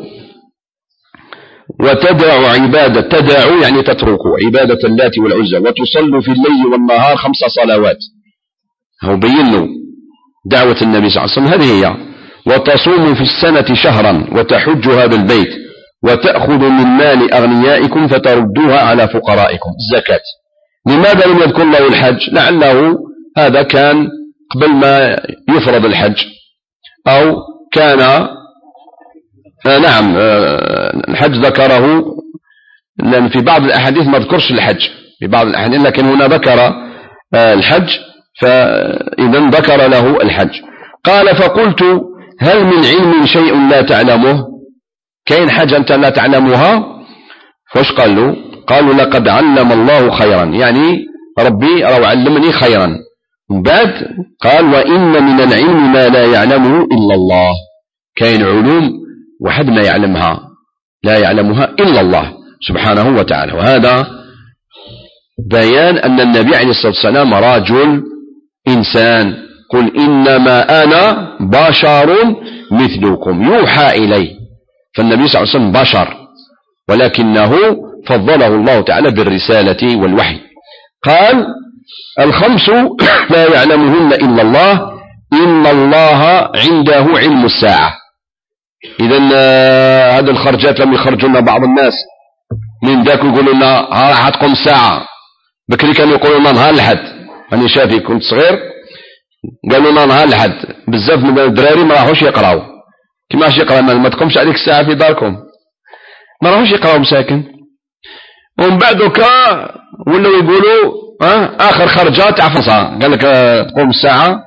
وتدع عبادة، تدع يعني تترك عبادة اللات والعزى، وتصلوا في الليل والنهار 5 صلوات. هو بينوا دعوة النبي صلى الله عليه وسلم هذه هي. وتصوموا في السنة شهرا، وتحج هذا البيت، وتأخذ من مال أغنيائكم فتردوها على فقرائكم، الزكاة. لماذا لم يذكر له الحج؟ لعله هذا كان قبل ما يفرض الحج، أو كان نعم الحج ذكره، لأن في بعض الأحاديث ما ذكرش الحج في بعض الأحاديث، لكن هنا ذكر الحج، فإذا ذكر له الحج. قال: فقلت: هل من علم شيء لا تعلمه؟ كاين حاجة أنت لا تعلمها؟ فاش قال له؟ قالوا: لقد علم الله خيرا، يعني ربي راه علمني خيرا. من بعد قال: وإن من العلم ما لا يعلمه إلا الله. كاين علوم وحد ما يعلمها، لا يعلمها إلا الله سبحانه وتعالى. وهذا بيان أن النبي عليه الصلاة والسلام رجل إنسان. قل إنما أنا بشر مثلكم يوحى إلي. فالنبي صلى الله عليه وسلم بشر، ولكنه فضله الله تعالى بالرسالة والوحي. قال: 5 لا يعلمهن إلا الله، إن الله عنده علم الساعة. إذن هذه الخرجات لم يخرجوا لنا بعض الناس من ذاك يقولوا لنا ها راح تقوم الساعة. بكري كانوا يقولوا لنا نهار الأحد، أنا شافي كنت صغير قالوا لنا نهار الأحد، بزاف من الدراري ما راحوش يقراوا. كما راح يقرا ما تقومش عليك الساعة في داركم، ما راحوش يقراوا مساكن. ومن بعد ولاو يقولوا آخر خرجة تاع فرنسا قال لك تقوم الساعة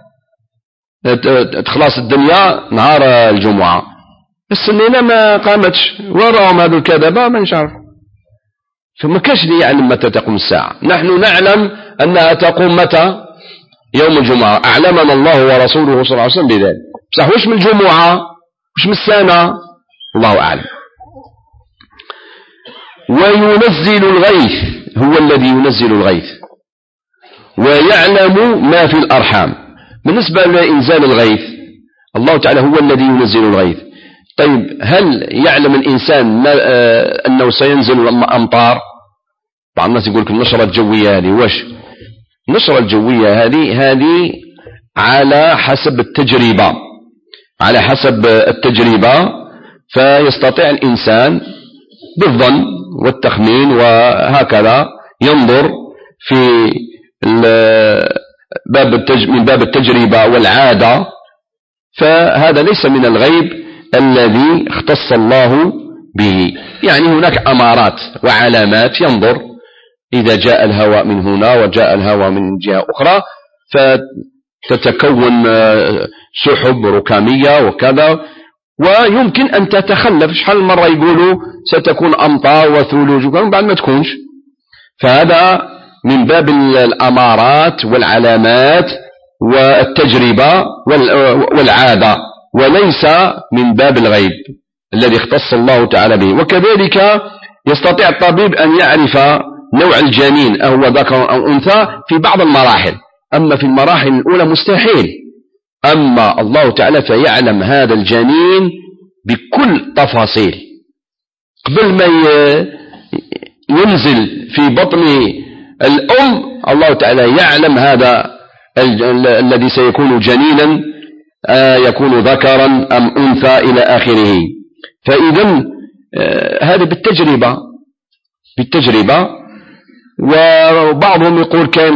تخلص الدنيا نهار الجمعة. السنينة ما قامتش، وراهم هذو الكذبة ما نعرف. فما كاش اللي يعلم متى تقوم الساعة. نحن نعلم أنها تقوم متى؟ يوم الجمعة. أعلمنا الله ورسوله صلى الله عليه وسلم بذلك. صح، وش من الجمعة وش من السنة الله أعلم. وينزل الغيث، هو الذي ينزل الغيث. ويعلم ما في الأرحام. بالنسبة لإنزال الغيث، الله تعالى هو الذي ينزل الغيث. طيب هل يعلم الإنسان أنه سينزل أمطار؟ بعض الناس يقول لك النشرة الجوية هذه، وش النشرة الجوية هذه على حسب التجربة، على حسب التجربة. فيستطيع الإنسان بالظن والتخمين وهكذا ينظر في من باب التجربة والعادة، فهذا ليس من الغيب الذي اختص الله به. يعني هناك أمارات وعلامات ينظر، إذا جاء الهواء من هنا وجاء الهواء من جهة أخرى فتتكون سحب ركامية وكذا، ويمكن أن تتخلف. شحال مرة يقولوا ستكون أمطار وثلوج بعد ما تكونش. فهذا من باب الأمارات والعلامات والتجربة والعادة، وليس من باب الغيب الذي اختص الله تعالى به. وكذلك يستطيع الطبيب أن يعرف نوع الجنين أهو ذكر أو أنثى في بعض المراحل، أما في المراحل الأولى مستحيل. أما الله تعالى فيعلم هذا الجنين بكل تفاصيل قبل ما ينزل في بطن الأم. الله تعالى يعلم هذا الذي سيكون جنينا يكون ذكرا أم أنثى إلى آخره. فإذا هذا بالتجربة. وبعضهم يقول كان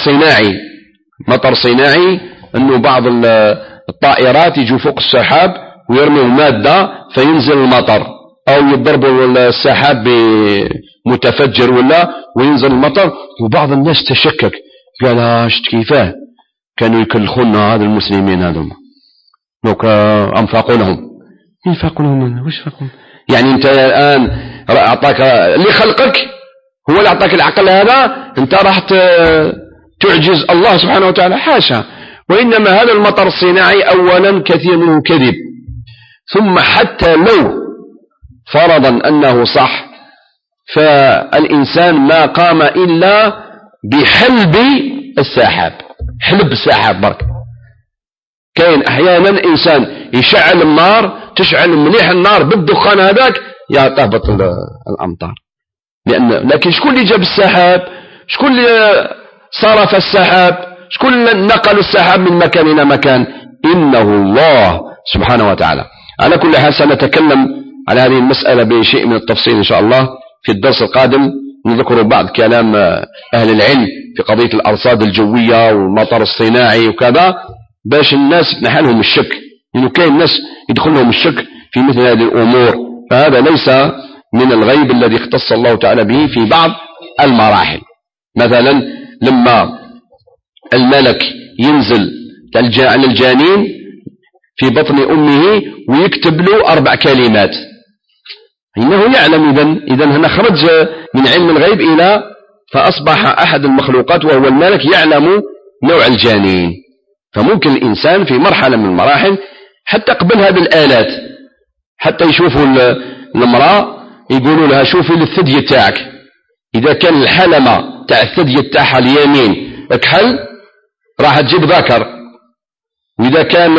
مطر صناعي أنه بعض الطائرات يجوا فوق السحاب ويرموا مادة فينزل المطر، أو يضربوا السحاب بمتفجر وينزل المطر. وبعض الناس تشكك، قال شفت كيفاه كانوا يكلخونا هذا المسلمين هذول لو أنفقوا لهم. وش فاقون؟ يعني أنت الآن أعطاك اللي خلقك هو اللي أعطاك العقل هذا، أنت راح تعجز الله سبحانه وتعالى؟ حاشا. وإنما هذا المطر الصناعي أولا كثير منه كذب، ثم حتى لو فرضا أنه صح فالإنسان ما قام إلا بحلب السحاب، حلب السحاب برك. كاين أحيانا إنسان يشعل النار، تشعل مليح النار بالدخان هذاك يا تهبط الأمطار. لكن شكون اللي جاب السحاب؟ شكون اللي صرف السحاب؟ شكون اللي نقل السحاب من مكان إلى مكان؟ إنه الله سبحانه وتعالى. على كل حال سنتكلم على هذه المسألة بشيء من التفصيل إن شاء الله في الدرس القادم. نذكر بعض كلام أهل العلم في قضية الأرصاد الجوية والمطر الصناعي وكذا، باش الناس نحلهم الشك، لأنه كاين الناس يدخلهم الشك في مثل هذه الأمور. فهذا ليس من الغيب الذي اختص الله تعالى به في بعض المراحل. مثلا لما الملك ينزل على الجنين في بطن أمه ويكتب له 4 كلمات، إنه يعلم. إذن هنا خرج من علم الغيب إلى فأصبح أحد المخلوقات وهو الملك يعلم نوع الجنين. فممكن الإنسان في مرحلة من المراحل حتى قبلها بالآلات، حتى يشوفوا المرأة يقولوا لها شوفي الثدي تاعك، إذا كان الحلمة تاع الثدي تاعها اليمين اكحل راح تجيب ذكر، وإذا كان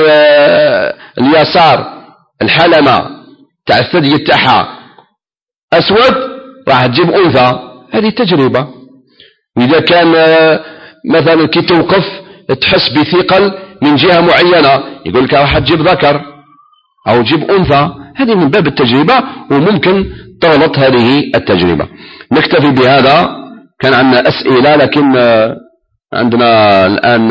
اليسار الحلمة تاع الثدي تاعها أسود راح تجيب أنثى. هذه تجربة. وإذا كان مثلا كي توقف تحس بثقل من جهة معينة يقول لك راح تجيب ذكر أو تجيب أنثى. هذه من باب التجربة، وممكن تغلط هذه التجربة. نكتفي بهذا. كان عندنا أسئلة، لكن عندنا الآن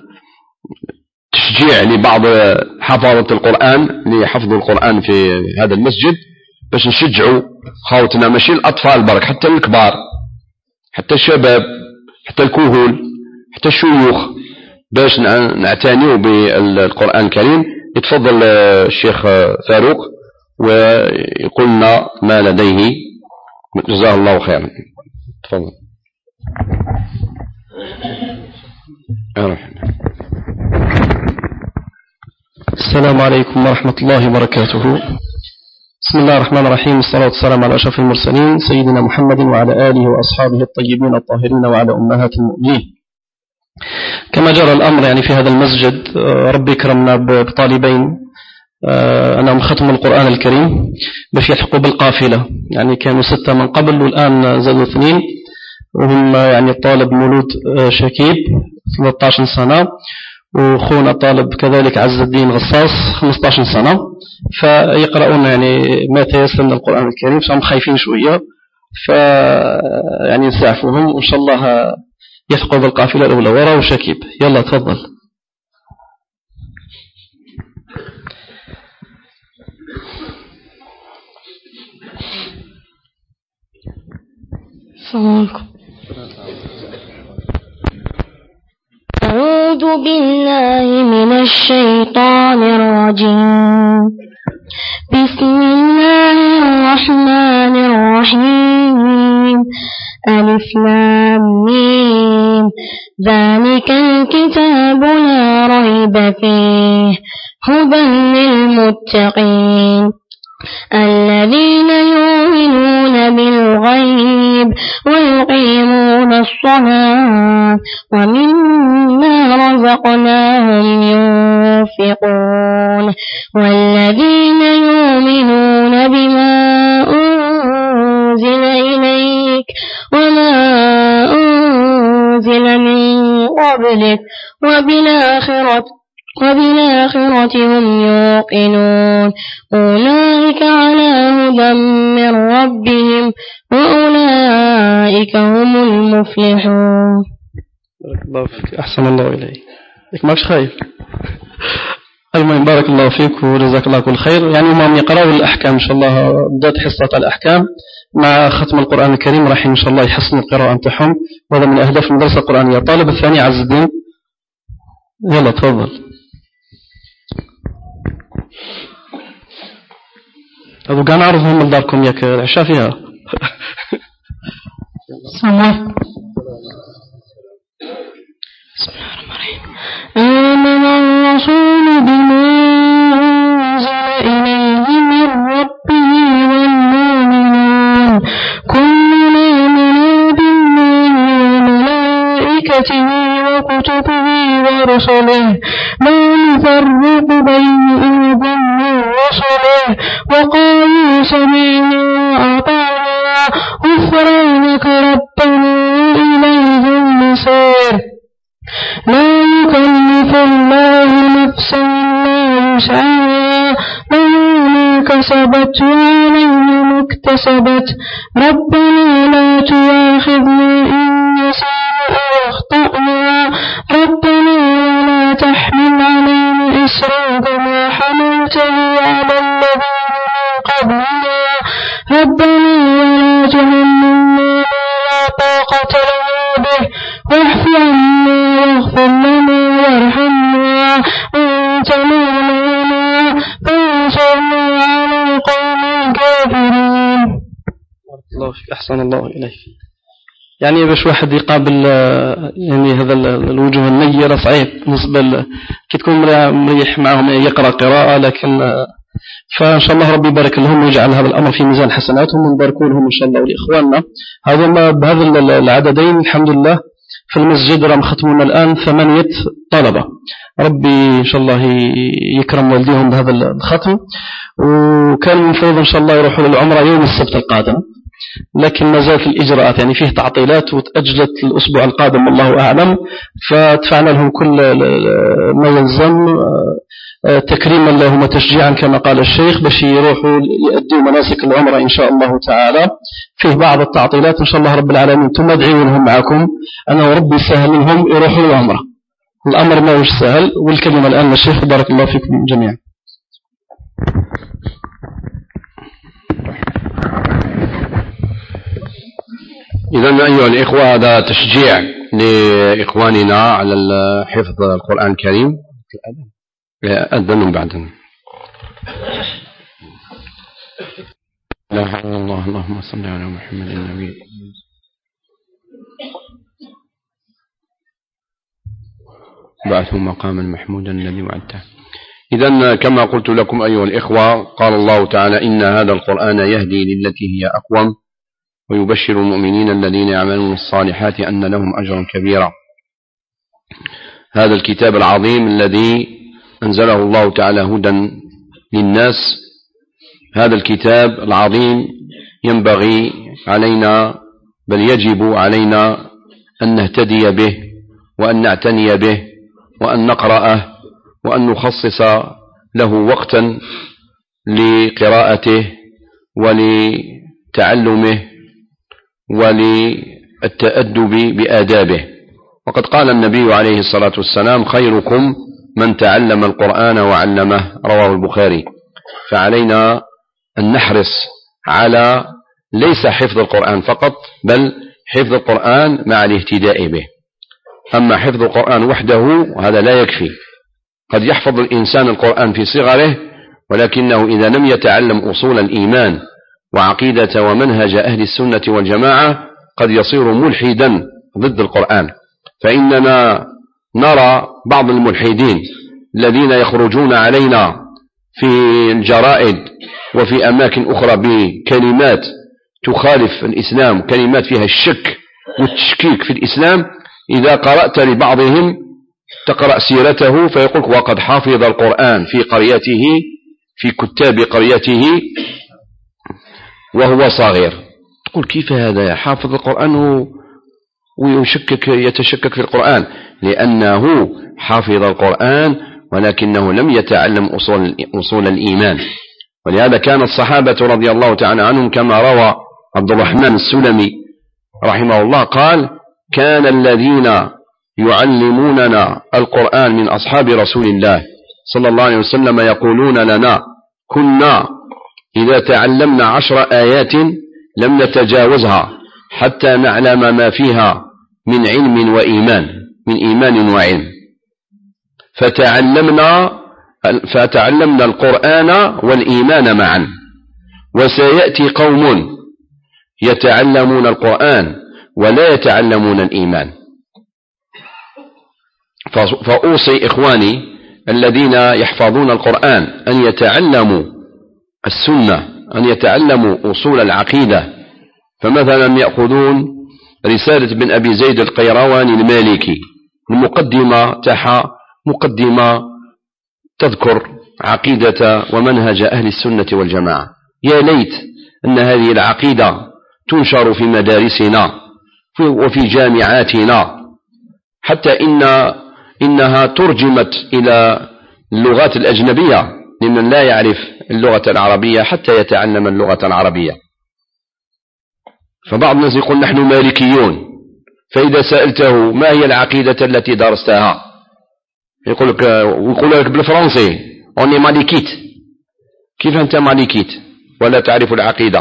تشجيع لبعض حفظة القرآن لحفظ القرآن في هذا المسجد، باش نشجعوا خاوتنا، ماشي الأطفال برك، حتى الكبار، حتى الشباب، حتى الكهول، حتى الشيوخ، باش نعتنيوا بالقرآن الكريم. يتفضل الشيخ فاروق ويقول لنا ما لديه. جزاه الله خيرا. تفضل. السلام عليكم ورحمة الله وبركاته. بسم الله الرحمن الرحيم، والصلاة والسلام على أشرف المرسلين سيدنا محمد وعلى آله وأصحابه الطيبين الطاهرين وعلى أمهات المؤمنين. كما جرى الأمر يعني في هذا المسجد، ربي كرمنا بطالبين أنهم ختموا القرآن الكريم باش يلحقوا بالقافلة، يعني كانوا 6 من قبل والآن زادوا 2، وهم يعني الطالب مولود شكيب 13 سنة، وأخونا طالب كذلك عز الدين غصاص 15 سنة، فيقرؤون يعني ما تيسر من القرآن الكريم، فهم خايفين شوية، يعني نساعفوهم وإن شاء الله يلحقوا بالقافلة الأولى. وراه شكيب، يلا تفضل. أعوذ بالله من الشيطان الرجيم. بسم الله الرحمن الرحيم. ألف لام ميم. ذلك الكتاب لا ريب فيه هدى للمتقين الذين يؤمنون بالغيب ويقيمون الصلاة ومما رزقناهم ينفقون والذين يؤمنون بما أنزل إليك وما أنزل من قبلك وبالآخرة هم يوقنون أولئك على هدى من ربهم وأولئك هم المفلحون. بارك الله فيك، أحسن الله إليك. ماكش خايف. المهم بارك الله فيك وجزاك الله كل خير. يعني هم يقرأوا الأحكام إن شاء الله، بدأت حصة الأحكام مع ختم القرآن الكريم، راح إن شاء الله يحسن القراءة نتاعهم، وهذا من أهداف المدرسة القرآنية. الطالب الثاني عز الدين، يلا تفضل. أبو كان عرضهم من داركم ياك العشاء فيها. آمن الرسول بما أنزل إليه من ربه والمؤمنون كلنا آمن بالله وملائكته وكتبه ورسله لا نفرق بين أحد من رسله وقالوا سمعنا وأطعنا غفرانك ربنا إليه المصير. لا يكلف الله نفسا إلا وسعها لها ما كسبت وعليها ما اكتسبت ربنا لا تؤاخذنا إن نسينا أو أخطأنا ربنا ولا تحمل علينا إصرا كما حملته على الذين من قبلنا ربنا ولا تحملنا ما لا طاقة لنا به واعف عنا واغفر لنا وارحمنا أنت مولانا فانصرنا على القوم الكافرين. الله فيك، أحسن الله إليك. يعني باش واحد يقابل يعني هذا الوجوه النيرة صعيب بالنسبة كي تكون مريح معهم يقرأ قراءة، لكن فإن شاء الله ربي يبارك لهم ويجعل هذا الأمر في ميزان حسناتهم ونباركوا لهم إن شاء الله ولإخواننا. هذا بهذا العددين الحمد لله في المسجد راهم ختمونا الآن 8 طلبة. ربي إن شاء الله يكرم والديهم بهذا الختم، وكان المفروض إن شاء الله يروحوا للعمرة يوم السبت القادم، لكن ما زالت الإجراءات يعني فيه تعطيلات وتأجلت الأسبوع القادم والله أعلم، فدفعنا لهم كل ما يلزم تكريما لهم وتشجيعا كما قال الشيخ باش يروحوا يؤدوا مناسك العمرة إن شاء الله تعالى. فيه بعض التعطيلات إن شاء الله رب العالمين، ثم ادعوا لهم معكم أنا ربي سهل لهم يروحوا العمرة. الأمر ما هوش سهل، والكلمة الآن للشيخ بارك الله فيكم جميعا. إذن أيها الإخوة هذا تشجيع لإخواننا على حفظ القرآن الكريم. أذن بعدنا. لا حول ولا الله. اللهم صل على محمد النبي. بعثه مقاما محمودا الذي وعدته. إذن كما قلت لكم أيها الإخوة، قال الله تعالى إن هذا القرآن يهدي للتي هي أقوم ويبشر المؤمنين الذين يعملون الصالحات أن لهم أجرا كبيرا. هذا الكتاب العظيم الذي أنزله الله تعالى هدى للناس. هذا الكتاب العظيم ينبغي علينا بل يجب علينا أن نهتدي به وأن نعتني به وأن نقرأه وأن نخصص له وقتا لقراءته ولتعلمه وللتأدب بآدابه. وقد قال النبي عليه الصلاة والسلام: خيركم من تعلم القرآن وعلمه، رواه البخاري. فعلينا أن نحرص على ليس حفظ القرآن فقط، بل حفظ القرآن مع الاهتداء به. أما حفظ القرآن وحده هذا لا يكفي. قد يحفظ الإنسان القرآن في صغره، ولكنه إذا لم يتعلم أصول الإيمان وعقيدة ومنهج أهل السنة والجماعة قد يصير ملحدا ضد القرآن. فإننا نرى بعض الملحدين الذين يخرجون علينا في الجرائد وفي أماكن أخرى بكلمات تخالف الإسلام، كلمات فيها الشك والتشكيك في الإسلام. إذا قرأت لبعضهم تقرأ سيرته فيقولك: وقد حافظ القرآن في قريته، في كتاب قريته وهو صغير. تقول: كيف هذا حافظ القرآن يتشكك في القرآن؟ لأنه حافظ القرآن ولكنه لم يتعلم أصول الإيمان. ولهذا كان الصحابة رضي الله تعالى عنهم كما روى عبد الرحمن السلمي رحمه الله قال: كان الذين يعلموننا القرآن من أصحاب رسول الله صلى الله عليه وسلم يقولون لنا: كنا إذا تعلمنا 10 آيات لم نتجاوزها حتى نعلم ما فيها من علم وإيمان، من إيمان وعلم. فتعلمنا القرآن والإيمان معا. وسيأتي قوم يتعلمون القرآن ولا يتعلمون الإيمان. فأوصي إخواني الذين يحفظون القرآن أن يتعلموا السنة، أن يتعلموا أصول العقيدة. فمثلا يأخذون رسالة بن أبي زيد القيرواني المالكي، المقدمة تحت مقدمة تذكر عقيدة ومنهج أهل السنة والجماعة. يا ليت أن هذه العقيدة تنشر في مدارسنا وفي جامعاتنا، حتى إنها ترجمت إلى اللغات الأجنبية لمن لا يعرف اللغة العربية حتى يتعلم اللغة العربية. فبعض الناس يقول: نحن مالكيون. فإذا سألته: ما هي العقيدة التي درستها؟ يقول لك بالفرنسي: أوني مالكيت. كيف أنت مالكيت ولا تعرف العقيدة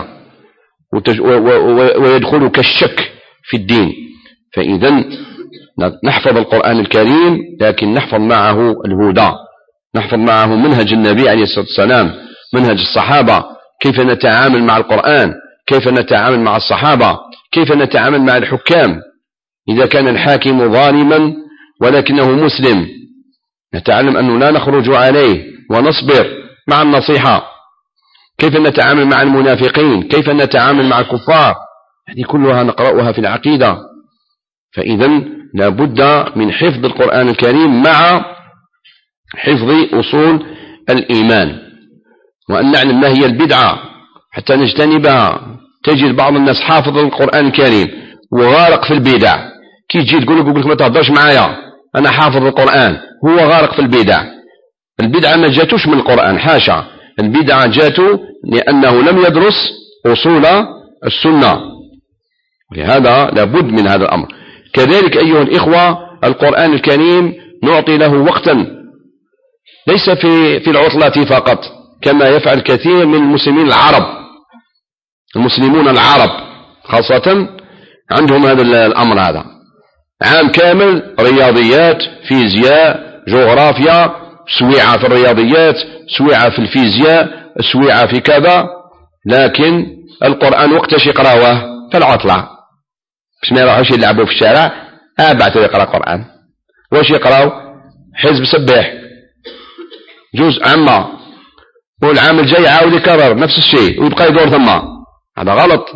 ويدخلك الشك في الدين؟ فإذا نحفظ القرآن الكريم، لكن نحفظ معه الهدى، نحفظ معه منهج النبي عليه الصلاة والسلام، منهج الصحابة، كيف نتعامل مع القرآن، كيف نتعامل مع الصحابة، كيف نتعامل مع الحكام. إذا كان الحاكم ظالما ولكنه مسلم نتعلم أنه لا نخرج عليه ونصبر مع النصيحة. كيف نتعامل مع المنافقين، كيف نتعامل مع الكفار، هذه كلها نقرأها في العقيدة. فإذا لا بد من حفظ القرآن الكريم مع حفظ أصول الإيمان، وأن نعلم ما هي البدعة حتى نجتنبها. تجد بعض الناس حافظ القرآن الكريم وغارق في البدع، كي تجي تقول لك ما تهضرش معايا أنا حافظ القرآن، هو غارق في البدع. البدعة ما جاتوش من القرآن، حاشا، البدعة جاته لأنه لم يدرس أصول السنة. لهذا لابد من هذا الأمر. كذلك أيها الإخوة القرآن الكريم نعطي له وقتا، ليس في العطلة فقط كما يفعل كثير من المسلمين العرب. المسلمون العرب خاصة عندهم هذا الأمر، هذا عام كامل رياضيات، فيزياء، جغرافيا، سويعة في الرياضيات، سويعة في الفيزياء، سويعة في كذا. لكن القرآن وقتاش يقراوه؟ في العطلة، باش ما يروحوش يلعبوا في الشارع. بعد يقرأ قرآن. واش يقراو؟ حزب سبح، جزء عامة، والعام الجاي عاود يكرر نفس الشيء ويبقى يدور ثم. هذا غلط.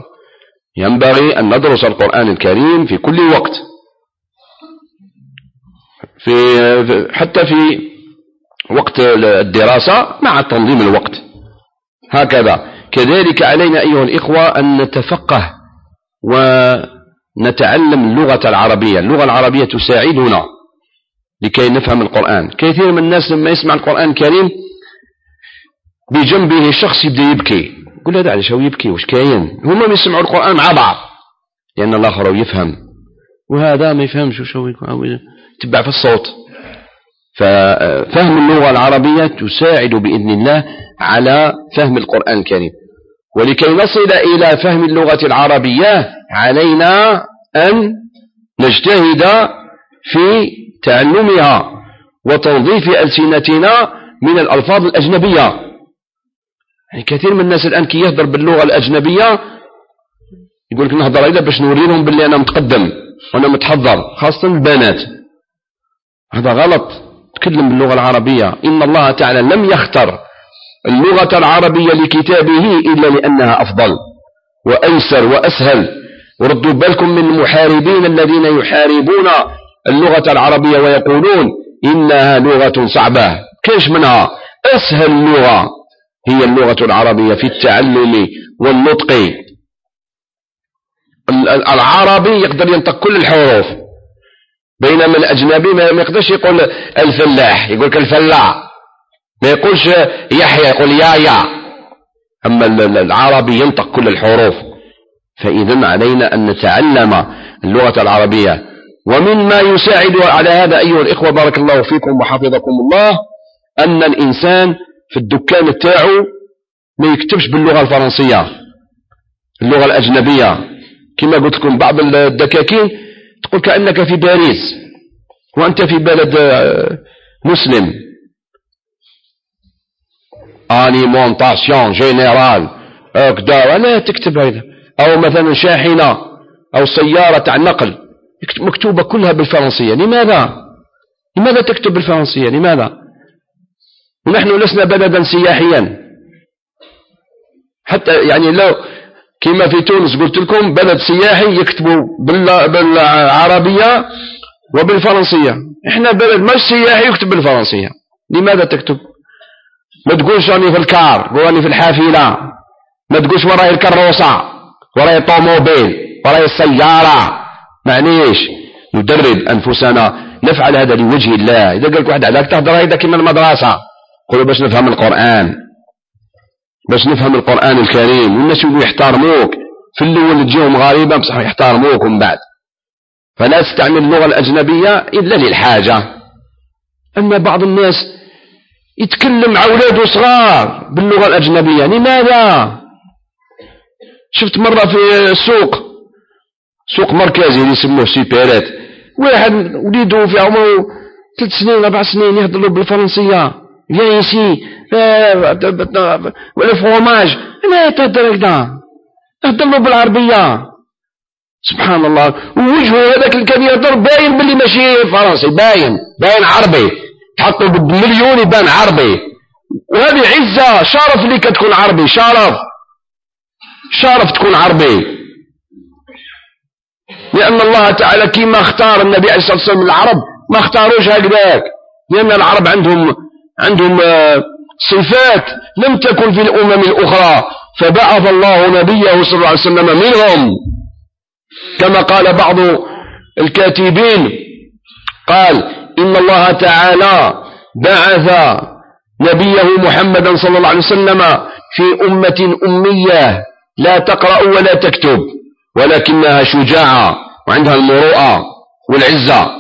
ينبغي أن ندرس القرآن الكريم في كل وقت. حتى في وقت الدراسة مع تنظيم الوقت هكذا. كذلك علينا أيها الإخوة أن نتفقه ونتعلم اللغة العربية. اللغة العربية تساعدنا لكي نفهم القرآن. كثير من الناس لما يسمع القرآن الكريم بجنبه شخص يبدأ يبكي، يقول هذا علاش هو يبكي واش كاين؟ هما يسمعوا القرآن مع بعض لأن الآخر يفهم وهذا ما يفهمش وش هو يتبع في الصوت. ففهم اللغة العربية تساعد بإذن الله على فهم القرآن الكريم. ولكي نصل إلى فهم اللغة العربية علينا أن نجتهد في تعلمها وتنظيف ألسنتنا من الألفاظ الأجنبية. يعني كثير من الناس الآن كي يهدر باللغة الأجنبية يقول لك نهضر إلا باش نوريهم باللي أنا متقدم وأنا متحضر، خاصة البنات. هذا غلط. تكلم باللغة العربية. إن الله تعالى لم يختر اللغة العربية لكتابه إلا لأنها أفضل وأيسر وأسهل. وردوا بالكم من المحاربين الذين يحاربون اللغة العربية ويقولون إنها لغة صعبة. كيش منها؟ أسهل لغة هي اللغة العربية في التعلم والنطق. العربي يقدر ينطق كل الحروف، بينما الأجنبي ما يقدرش يقول الفلاح، يقول الفلاح، ما يقولش يحيى، يقول يا. أما العربي ينطق كل الحروف. فإذا علينا أن نتعلم اللغة العربية. ومما يساعد على هذا أيها الإخوة بارك الله فيكم وحفظكم الله أن الإنسان في الدكان تاعو ما يكتبش باللغة الفرنسية، اللغة الأجنبية. كما قلت لكم بعض الدكاكين تقول كأنك في باريس وأنت في بلد مسلم. أليمونتاسيون جينيرال كدا، ولا تكتب هذا. أو مثلا شاحنة أو سيارة نقل مكتوبة كلها بالفرنسية. لماذا تكتب بالفرنسية؟ لماذا؟ ونحن لسنا بلدا سياحيا. حتى يعني لو كما في تونس قلت لكم بلد سياحي يكتبوا بالعربية وبالفرنسية. احنا بلد مش سياحي يكتب بالفرنسية. لماذا تكتب؟ ما تقولش راني في الكار، راني في الحافلة، ما تقولش وراي الكروسة، وراي الطوموبيل، وراي السيارة. معنيش ندرب أنفسنا نفعل هذا لوجه الله. إذا قالك واحد عليك تهضر هيدا كما المدرسة، قولوا باش نفهم القرآن، باش نفهم القرآن الكريم. والناس يقولوا يحترموك في الأول تجيهم غريبة بصح يحترموك من بعد. فلا تستعمل اللغة الأجنبية إلا للحاجة. أما بعض الناس يتكلم مع أولاده صغار باللغة الأجنبية. لماذا؟ شفت مرة في سوق مركزي يسموه سيبيرات، واحد وليده في عمره 3 سنين 4 سنين يهضر بالفرنسية. viens ici ولا فروماج، لا تهدر هكذا، اهدر له بالعربية. سبحان الله. ووجهه هذاك الكبير يهدر باين باللي ماشي فرنسي، باين عربي، تحطوا بالمليون يبان عربي. وهذه عزة، شرف لك تكون عربي، شرف تكون عربي. لأن الله تعالى كما اختار النبي عليه الصلاة والسلام العرب ما اختاروش هكذاك، لأن العرب عندهم صفات لم تكن في الأمم الأخرى، فبعث الله نبيه صلى الله عليه وسلم منهم. كما قال بعض الكاتبين قال إن الله تعالى بعث نبيه محمدا صلى الله عليه وسلم في أمة أمية لا تقرأ ولا تكتب، ولكنها شجاعة وعندها المروءة والعزة.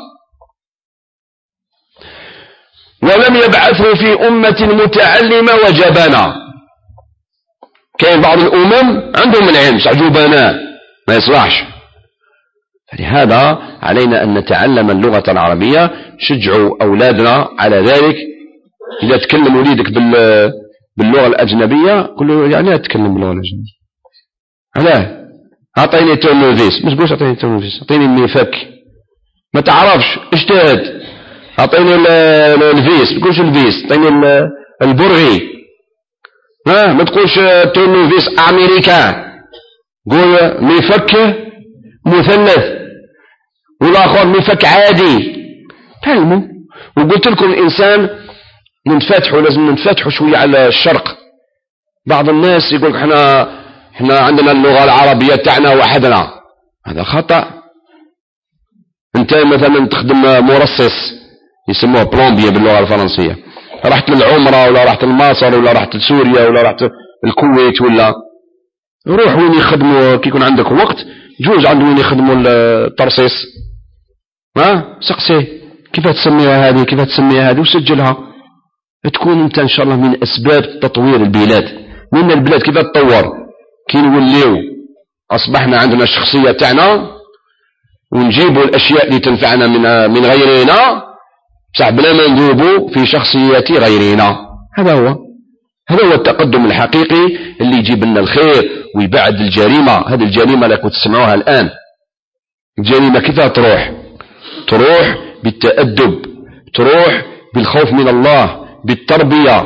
ولم يبعثه في أمة متعلمة وجبانة. كاين بعض الأمم عندهم العلم جبناء ما يصلحش. فلهذا علينا أن نتعلم اللغة العربية. شجعوا أولادنا على ذلك. إذا تكلم وليدك باللغة الأجنبية قل له يعني أتكلم باللغة الأجنبية. علاه؟ أعطيني تورنوفيس، مش بوش أعطيني تورنوفيس، أعطيني المفك. ما تعرفش اجتهد. أعطيني الفيس، ما تقولش الفيس، أعطيني البرغي. ما تقولش تورنوفيس أمريكا، قول مفك مثلث، والآخر مفك عادي. تعلموا وقلت لكم الإنسان ننفتحوا، لازم ننفتحوا شوية على الشرق. بعض الناس يقول احنا عندنا اللغة العربية تاعنا وحدنا، هذا خطأ. انت مثلا تخدم مرصص يسموه بلومبية باللغة الفرنسية، رحت للعمرة ولا رحت لمصر ولا رحت لسوريا ولا رحت الكويت، ولا روح وين يخدموا كي يكون عندك وقت، جوز عنده وين يخدموا الترصيص، سقسيه كيف تسميها هذه كيف تسميها هذه وسجلها، تكون انت ان شاء الله من اسباب تطوير البلاد. من البلاد كيف تطور كي نوليو اصبحنا عندنا الشخصية تاعنا ونجيبوا الاشياء اللي تنفعنا من غيرنا، بصح بلا ما نذوبوا في شخصيات غيرنا. هذا هو التقدم الحقيقي اللي يجيب لنا الخير ويبعد الجريمة. هذه الجريمة اللي كنت تسمعوها الآن، الجريمة كيف تروح بالتأدب، تروح بالخوف من الله، بالتربية،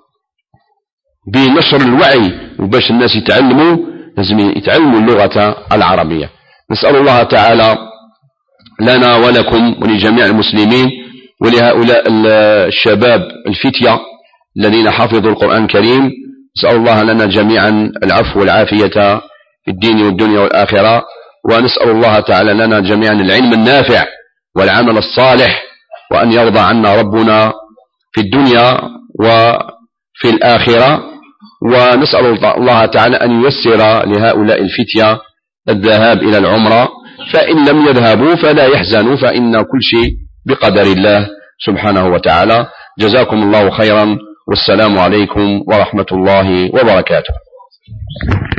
بنشر الوعي، وباش الناس لازم يتعلموا اللغة العربية. نسأل الله تعالى لنا ولكم ولجميع المسلمين ولهؤلاء الشباب الفتية الذين حفظوا القرآن الكريم، نسأل الله لنا جميعا العفو والعافية في الدين والدنيا والآخرة، ونسأل الله تعالى لنا جميعا العلم النافع والعمل الصالح، وأن يرضى عنا ربنا في الدنيا وفي الآخرة. ونسأل الله تعالى أن ييسر لهؤلاء الفتية الذهاب إلى العمرة، فإن لم يذهبوا فلا يحزنوا، فإن كل شيء بقدر الله سبحانه وتعالى. جزاكم الله خيرا، والسلام عليكم ورحمة الله وبركاته.